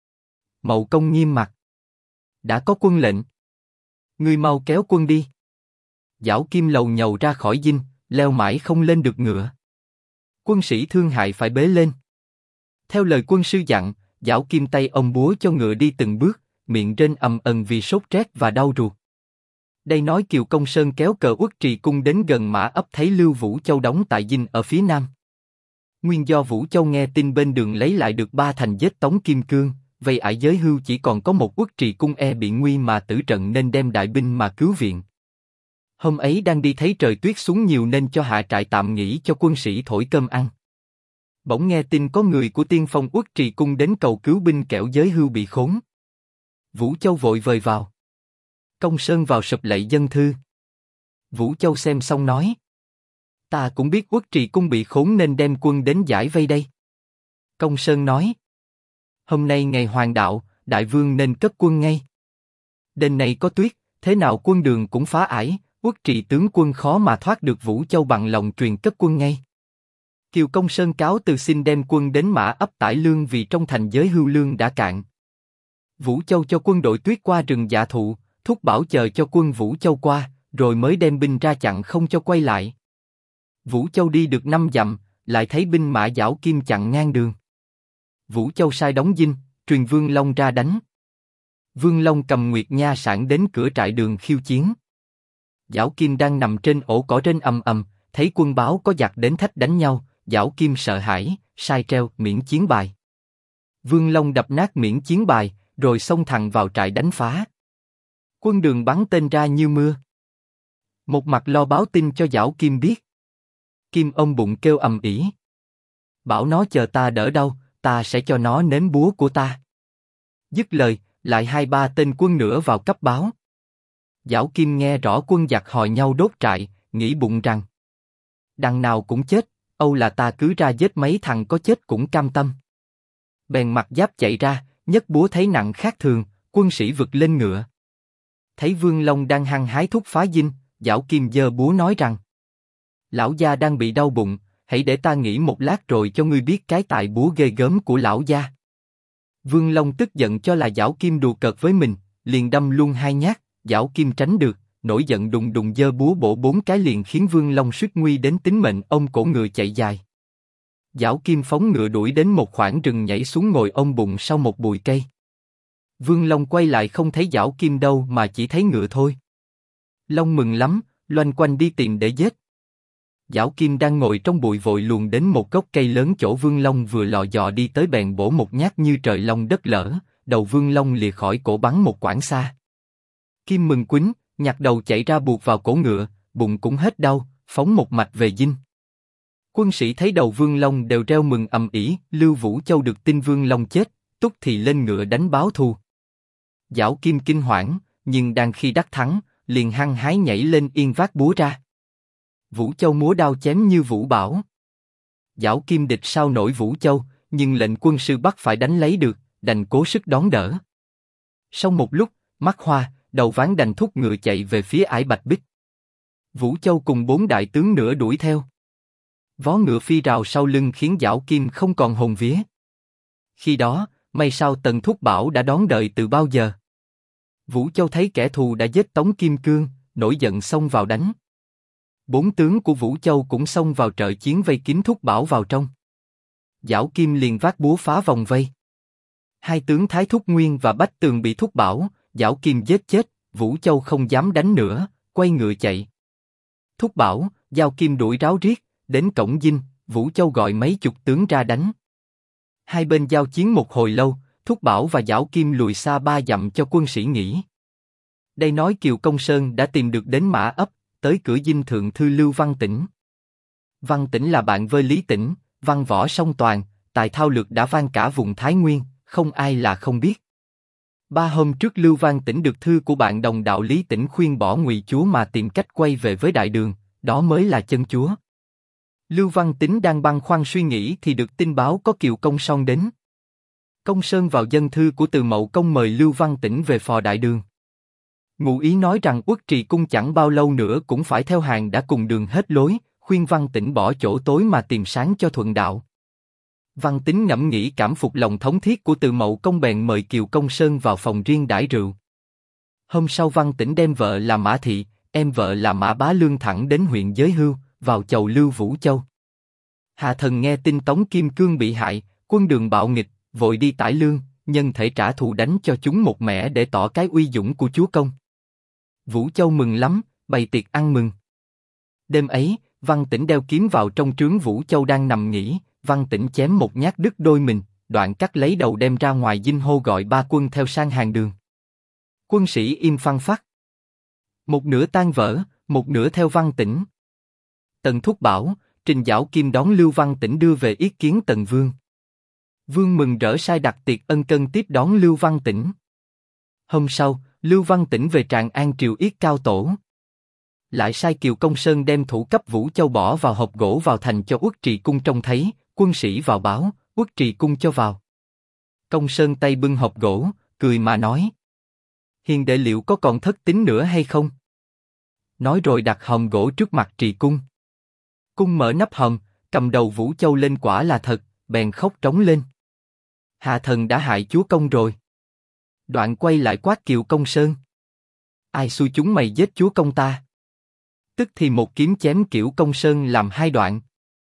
Mậu Công nghiêm mặt. Đã có quân lệnh. Ngươi mau kéo quân đi. Giảo Kim lầu nhầu ra khỏi dinh, leo mãi không lên được ngựa. Quân sĩ thương hại phải bế lên. Theo lời quân sư dặn, Giảo Kim tay ông búa cho ngựa đi từng bước, miệng rên ầm ầm vì sốt rét và đau ruột. Đây nói Kiều Công Sơn kéo cờ Uất Trì Cung đến gần Mã Ấp thấy Lưu Vũ Châu đóng tại dinh ở phía nam. Nguyên do Vũ Châu nghe tin bên đường lấy lại được 3 thành giết Tống Kim Cương, vây ải Giới Hưu chỉ còn có một Uất Trì Cung bị nguy mà tử trận nên đem đại binh mà cứu viện. Hôm ấy đang đi thấy trời tuyết xuống nhiều nên cho hạ trại tạm nghỉ cho quân sĩ thổi cơm ăn. Bỗng nghe tin có người của tiên phong Uất Trì Cung đến cầu cứu binh kẻo Giới Hưu bị khốn. Vũ Châu vội vời vào. Công Sơn vào sụp lạy dân thư. Vũ Châu xem xong nói. Ta cũng biết Uất Trì Cung bị khốn nên đem quân đến giải vây đây. Công Sơn nói. Hôm nay ngày hoàng đạo, đại vương nên cất quân ngay. Đêm này có tuyết, thế nào quân đường cũng phá ải, Uất Trì tướng quân khó mà thoát được Vũ Châu bằng lòng truyền cất quân ngay. Kiều Công Sơn cáo từ xin đem quân đến Mã Ấp tải lương vì trong thành Giới Hưu lương đã cạn. Vũ Châu cho quân đội tuyết qua rừng Dạ Thụ, thúc bảo chờ cho quân Vũ Châu qua, rồi mới đem binh ra chặn không cho quay lại. Vũ Châu đi được 5 dặm, lại thấy binh mã Giảo Kim chặn ngang đường. Vũ Châu sai đóng dinh, truyền Vương Long ra đánh. Vương Long cầm Nguyệt Nha Sảng đến cửa trại đường khiêu chiến. Giảo Kim đang nằm trên ổ cỏ trên ầm ầm, thấy quân báo có giặc đến thách đánh nhau, Giảo Kim sợ hãi, sai treo miễn chiến bài. Vương Long đập nát miễn chiến bài, rồi xông thẳng vào trại đánh phá. Quân đường bắn tên ra như mưa. Một mặt lo báo tin cho Giảo Kim biết. Kim ông bụng kêu ầm ĩ. Bảo nó chờ ta đỡ đau, ta sẽ cho nó nếm búa của ta. Dứt lời, lại 2-3 tên quân nữa vào cấp báo. Giảo Kim nghe rõ quân giặc hò nhau đốt trại, nghĩ bụng rằng đằng nào cũng chết, âu là ta cứ ra giết mấy thằng có chết cũng cam tâm. Bèn mặc giáp chạy ra, nhấc búa thấy nặng khác thường, quân sĩ vực lên ngựa. Thấy Vương Long đang hăng hái thúc phá dinh, Giảo Kim giơ búa nói rằng: lão gia đang bị đau bụng, hãy để ta nghỉ một lát rồi cho ngươi biết cái tài búa ghê gớm của lão gia. Vương Long tức giận cho là Giảo Kim đùa cợt với mình, liền đâm luôn 2 nhát, Giảo Kim tránh được, nổi giận đùng đùng giơ búa bổ 4 cái liền khiến Vương Long suýt nguy đến tính mệnh, ông cổ ngựa chạy dài. Giảo Kim phóng ngựa đuổi đến một khoảng rừng nhảy xuống ngồi ôm bụng sau một bụi cây. Vương Long quay lại không thấy Giảo Kim đâu mà chỉ thấy ngựa thôi. Long mừng lắm, loanh quanh đi tìm để giết. Giảo Kim đang ngồi trong bụi vội luồn đến một gốc cây lớn chỗ Vương Long vừa lò dò đi tới bèn bổ một nhát như trời long đất lở, đầu Vương Long lìa khỏi cổ bắn một quãng xa. Kim mừng quýnh, nhặt đầu chạy ra buộc vào cổ ngựa, bụng cũng hết đau, phóng một mạch về dinh. Quân sĩ thấy đầu Vương Long đều reo mừng ầm ĩ. Lưu Vũ Châu được tin Vương Long chết, túc thì lên ngựa đánh báo thù. Giảo Kim kinh hoảng, nhưng đang khi đắc thắng, liền hăng hái nhảy lên yên vác búa ra. Vũ Châu múa đao chém như vũ bão. Giảo Kim địch sao nổi Vũ Châu, nhưng lệnh quân sư bắt phải đánh lấy được, đành cố sức đón đỡ. Sau một lúc, mắt hoa, đầu ván đành thúc ngựa chạy về phía ải Bạch Bích. Vũ Châu cùng 4 đại tướng nữa đuổi theo. Vó ngựa phi rào sau lưng khiến Giảo Kim không còn hồn vía. Khi đó, may sao Tần Thúc Bảo đã đón đợi từ bao giờ. Vũ Châu thấy kẻ thù đã giết Tống Kim Cương, nổi giận xông vào đánh. 4 tướng của Vũ Châu cũng xông vào trợ chiến vây kín Thúc Bảo vào trong. Giảo Kim liền vác búa phá vòng vây. 2 tướng Thái Thúc Nguyên và Bách Tường bị Thúc Bảo, Giảo Kim giết chết, Vũ Châu không dám đánh nữa, quay ngựa chạy. Thúc Bảo, Giao Kim đuổi ráo riết, đến cổng dinh, Vũ Châu gọi mấy chục tướng ra đánh. Hai bên giao chiến một hồi lâu, Thúc Bảo và Giảo Kim lùi xa 3 dặm cho quân sĩ nghỉ. Đây nói Kiều Công Sơn đã tìm được đến Mã Ấp, tới cửa dinh thượng thư Lưu Văn Tĩnh. Văn Tĩnh là bạn với Lý Tĩnh, văn võ song toàn, tài thao lược đã vang cả vùng Thái Nguyên, không ai là không biết. 3 hôm trước Lưu Văn Tĩnh được thư của bạn đồng đạo Lý Tĩnh khuyên bỏ Ngụy Chúa mà tìm cách quay về với Đại Đường, đó mới là chân chúa. Lưu Văn Tín đang băn khoăn suy nghĩ thì được tin báo có Kiều Công Son đến. Công Sơn vào dân thư của Từ Mậu Công mời Lưu Văn Tĩnh về phò đại đường. Ngụ ý nói rằng Uất Trì Cung chẳng bao lâu nữa cũng phải theo hàng đã cùng đường hết lối, khuyên Văn Tĩnh bỏ chỗ tối mà tìm sáng cho thuận đạo. Văn Tín ngẫm nghĩ cảm phục lòng thống thiết của Từ Mậu Công bèn mời Kiều Công Sơn vào phòng riêng đãi rượu. Hôm sau Văn Tĩnh đem vợ là Mã Thị, em vợ là Mã Bá Lương thẳng đến huyện Giới Hưu, vào chầu Lưu Vũ Châu. Hà Thần nghe tin Tống Kim Cương bị hại, quân Đường bạo nghịch, vội đi tải lương, nhân thể trả thù đánh cho chúng một mẻ để tỏ cái uy dũng của chúa công. Vũ Châu mừng lắm, bày tiệc ăn mừng. Đêm ấy, Văn Tĩnh đeo kiếm vào trong trướng Vũ Châu đang nằm nghỉ, Văn Tĩnh chém một nhát đứt đôi mình, đoạn cắt lấy đầu đem ra ngoài dinh hô gọi ba quân theo sang hàng đường. Quân sĩ im phăng phắc. Một nửa tan vỡ, một nửa theo Văn Tĩnh. Tần Thúc bảo, Trình Giảo Kim đón Lưu Văn Tĩnh đưa về yết kiến Tần Vương. Vương mừng rỡ sai đặt tiệc ân cần tiếp đón Lưu Văn Tĩnh. Hôm sau, Lưu Văn Tĩnh về Tràng An triều yết cao tổ. Lại sai Kiều Công Sơn đem thủ cấp Vũ Châu bỏ vào hộp gỗ vào thành cho Uất Trì Cung trông thấy, quân sĩ vào báo, Uất Trì Cung cho vào. Công Sơn tay bưng hộp gỗ, cười mà nói: Hiền đệ liệu có còn thất tín nữa hay không? Nói rồi đặt hòm gỗ trước mặt Trì Cung. Cung mở nắp hòm, cầm đầu Vũ Châu lên quả là thật, bèn khóc trống lên. Hà Thần đã hại chúa công rồi. Đoạn quay lại quát Kiều Công Sơn: Ai xui chúng mày giết chúa công ta? Tức thì một kiếm chém Kiều Công Sơn làm hai đoạn.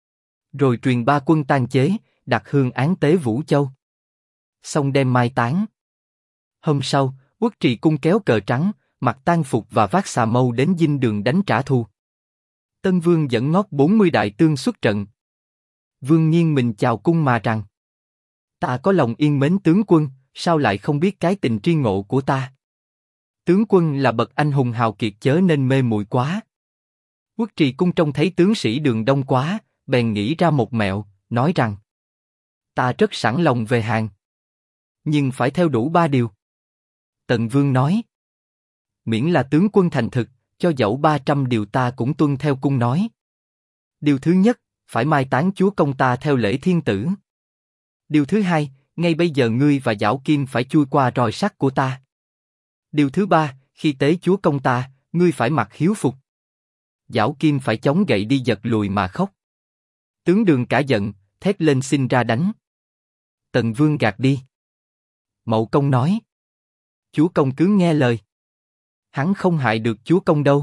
Rồi truyền ba quân tang chế, đặt hương án tế Vũ Châu. Xong đem mai táng. Hôm sau, Uất Trì Cung kéo cờ trắng, mặc tang phục và vác xà mâu đến dinh đường đánh trả thù. Tân Vương dẫn ngót 40 đại tướng xuất trận. Vương Nhiên mình chào cung mà rằng: Ta có lòng yên mến tướng quân, sao lại không biết cái tình tri ngộ của ta? Tướng quân là bậc anh hùng hào kiệt chớ nên mê muội quá. Uất Trì Cung trông thấy tướng sĩ đường đông quá, bèn nghĩ ra một mẹo, nói rằng: Ta rất sẵn lòng về hàng, nhưng phải theo đủ 3 điều. Tần Vương nói: Miễn là tướng quân thành thực, cho dẫu 300 điều ta cũng tuân theo cung nói. Điều thứ nhất, phải mai táng chúa công ta theo lễ thiên tử. Điều thứ hai, ngay bây giờ ngươi và Giảo Kim phải chui qua roi sắt của ta. Điều thứ ba, khi tế chúa công ta, ngươi phải mặc hiếu phục. Giảo Kim phải chống gậy đi giật lùi mà khóc. Tướng Đường cả giận, thét lên xin ra đánh. Tần Vương gạt đi. Mậu Công nói: Chúa công cứ nghe lời. Hắn không hại được chúa công đâu.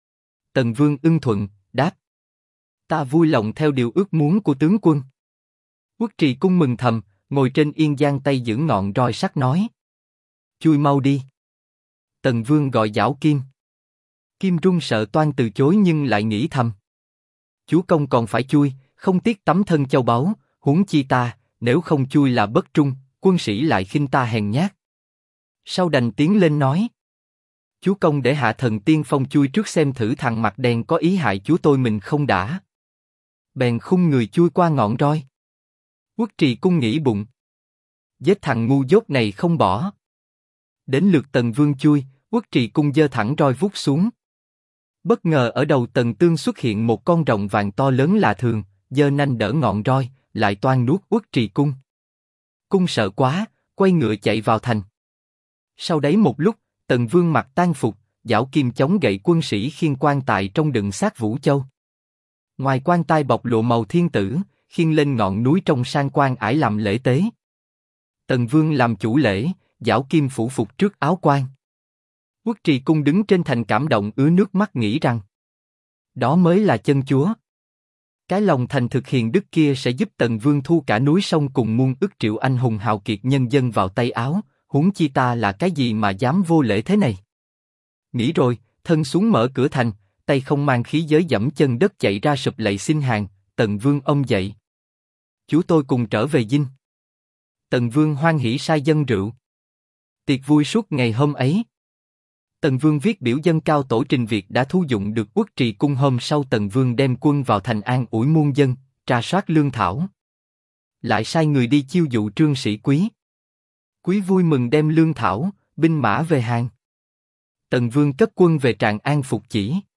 Tần Vương ưng thuận, đáp: Ta vui lòng theo điều ước muốn của tướng quân. Uất Trì Cung mừng thầm, ngồi trên yên giang tay giữ ngọn roi sắt nói: Chui mau đi. Tần Vương gọi Giảo Kim. Kim run sợ toan từ chối nhưng lại nghĩ thầm: Chúa công còn phải chui, không tiếc tấm thân châu báu, huống chi ta, nếu không chui là bất trung, quân sĩ lại khinh ta hèn nhát. Sau đành tiến lên nói: Chúa công để Hạ Thần tiên phong chui trước xem thử thằng mặt đen có ý hại chúa tôi mình không đã. Bèn khung người chui qua ngọn roi. Uất Trì Cung nghĩ bụng: Giết thằng ngu dốt này không bỏ. Đến lượt Tần Vương chui, Uất Trì Cung giơ thẳng roi vút xuống. Bất ngờ ở đầu Tần Tương xuất hiện một con rồng vàng to lớn lạ thường, giơ nanh đỡ ngọn roi, lại toan nuốt Uất Trì Cung. Cung sợ quá, quay ngựa chạy vào thành. Sau đấy một lúc, Tần Vương mặc tang phục, Giảo Kim chống gậy quân sĩ khiêng quan tài trong đựng xác Vũ Châu. Ngoài quan tài bọc lụa màu thiên tử, khiêng lên ngọn núi trong sang quan ải làm lễ tế. Tần Vương làm chủ lễ, Giảo Kim phủ phục trước áo quan. Uất Trì Cung đứng trên thành cảm động ứa nước mắt nghĩ rằng: Đó mới là chân chúa. Cái lòng thành thực hiền đức kia sẽ giúp Tần Vương thu cả núi sông cùng muôn ức triệu anh hùng hào kiệt nhân dân vào tay áo, huống chi ta là cái gì mà dám vô lễ thế này. Nghĩ rồi, thân xuống mở cửa thành, tay không mang khí giới dẫm chân đất chạy ra sụp lạy xin hàng. Tần Vương ông dậy: Chúa tôi cùng trở về dinh. Tần Vương hoan hỉ sai dân rượu. Tiệc vui suốt ngày hôm ấy. Tần Vương viết biểu dân cao tổ trình việc đã thu dụng được Uất Trì Cung. Hôm sau Tần Vương đem quân vào thành an ủi muôn dân, trà soát lương thảo. Lại sai người đi chiêu dụ Trương Sĩ Quý. Quý vui mừng đem lương thảo, binh mã về hàng. Tần Vương cất quân về Tràng An phục chỉ.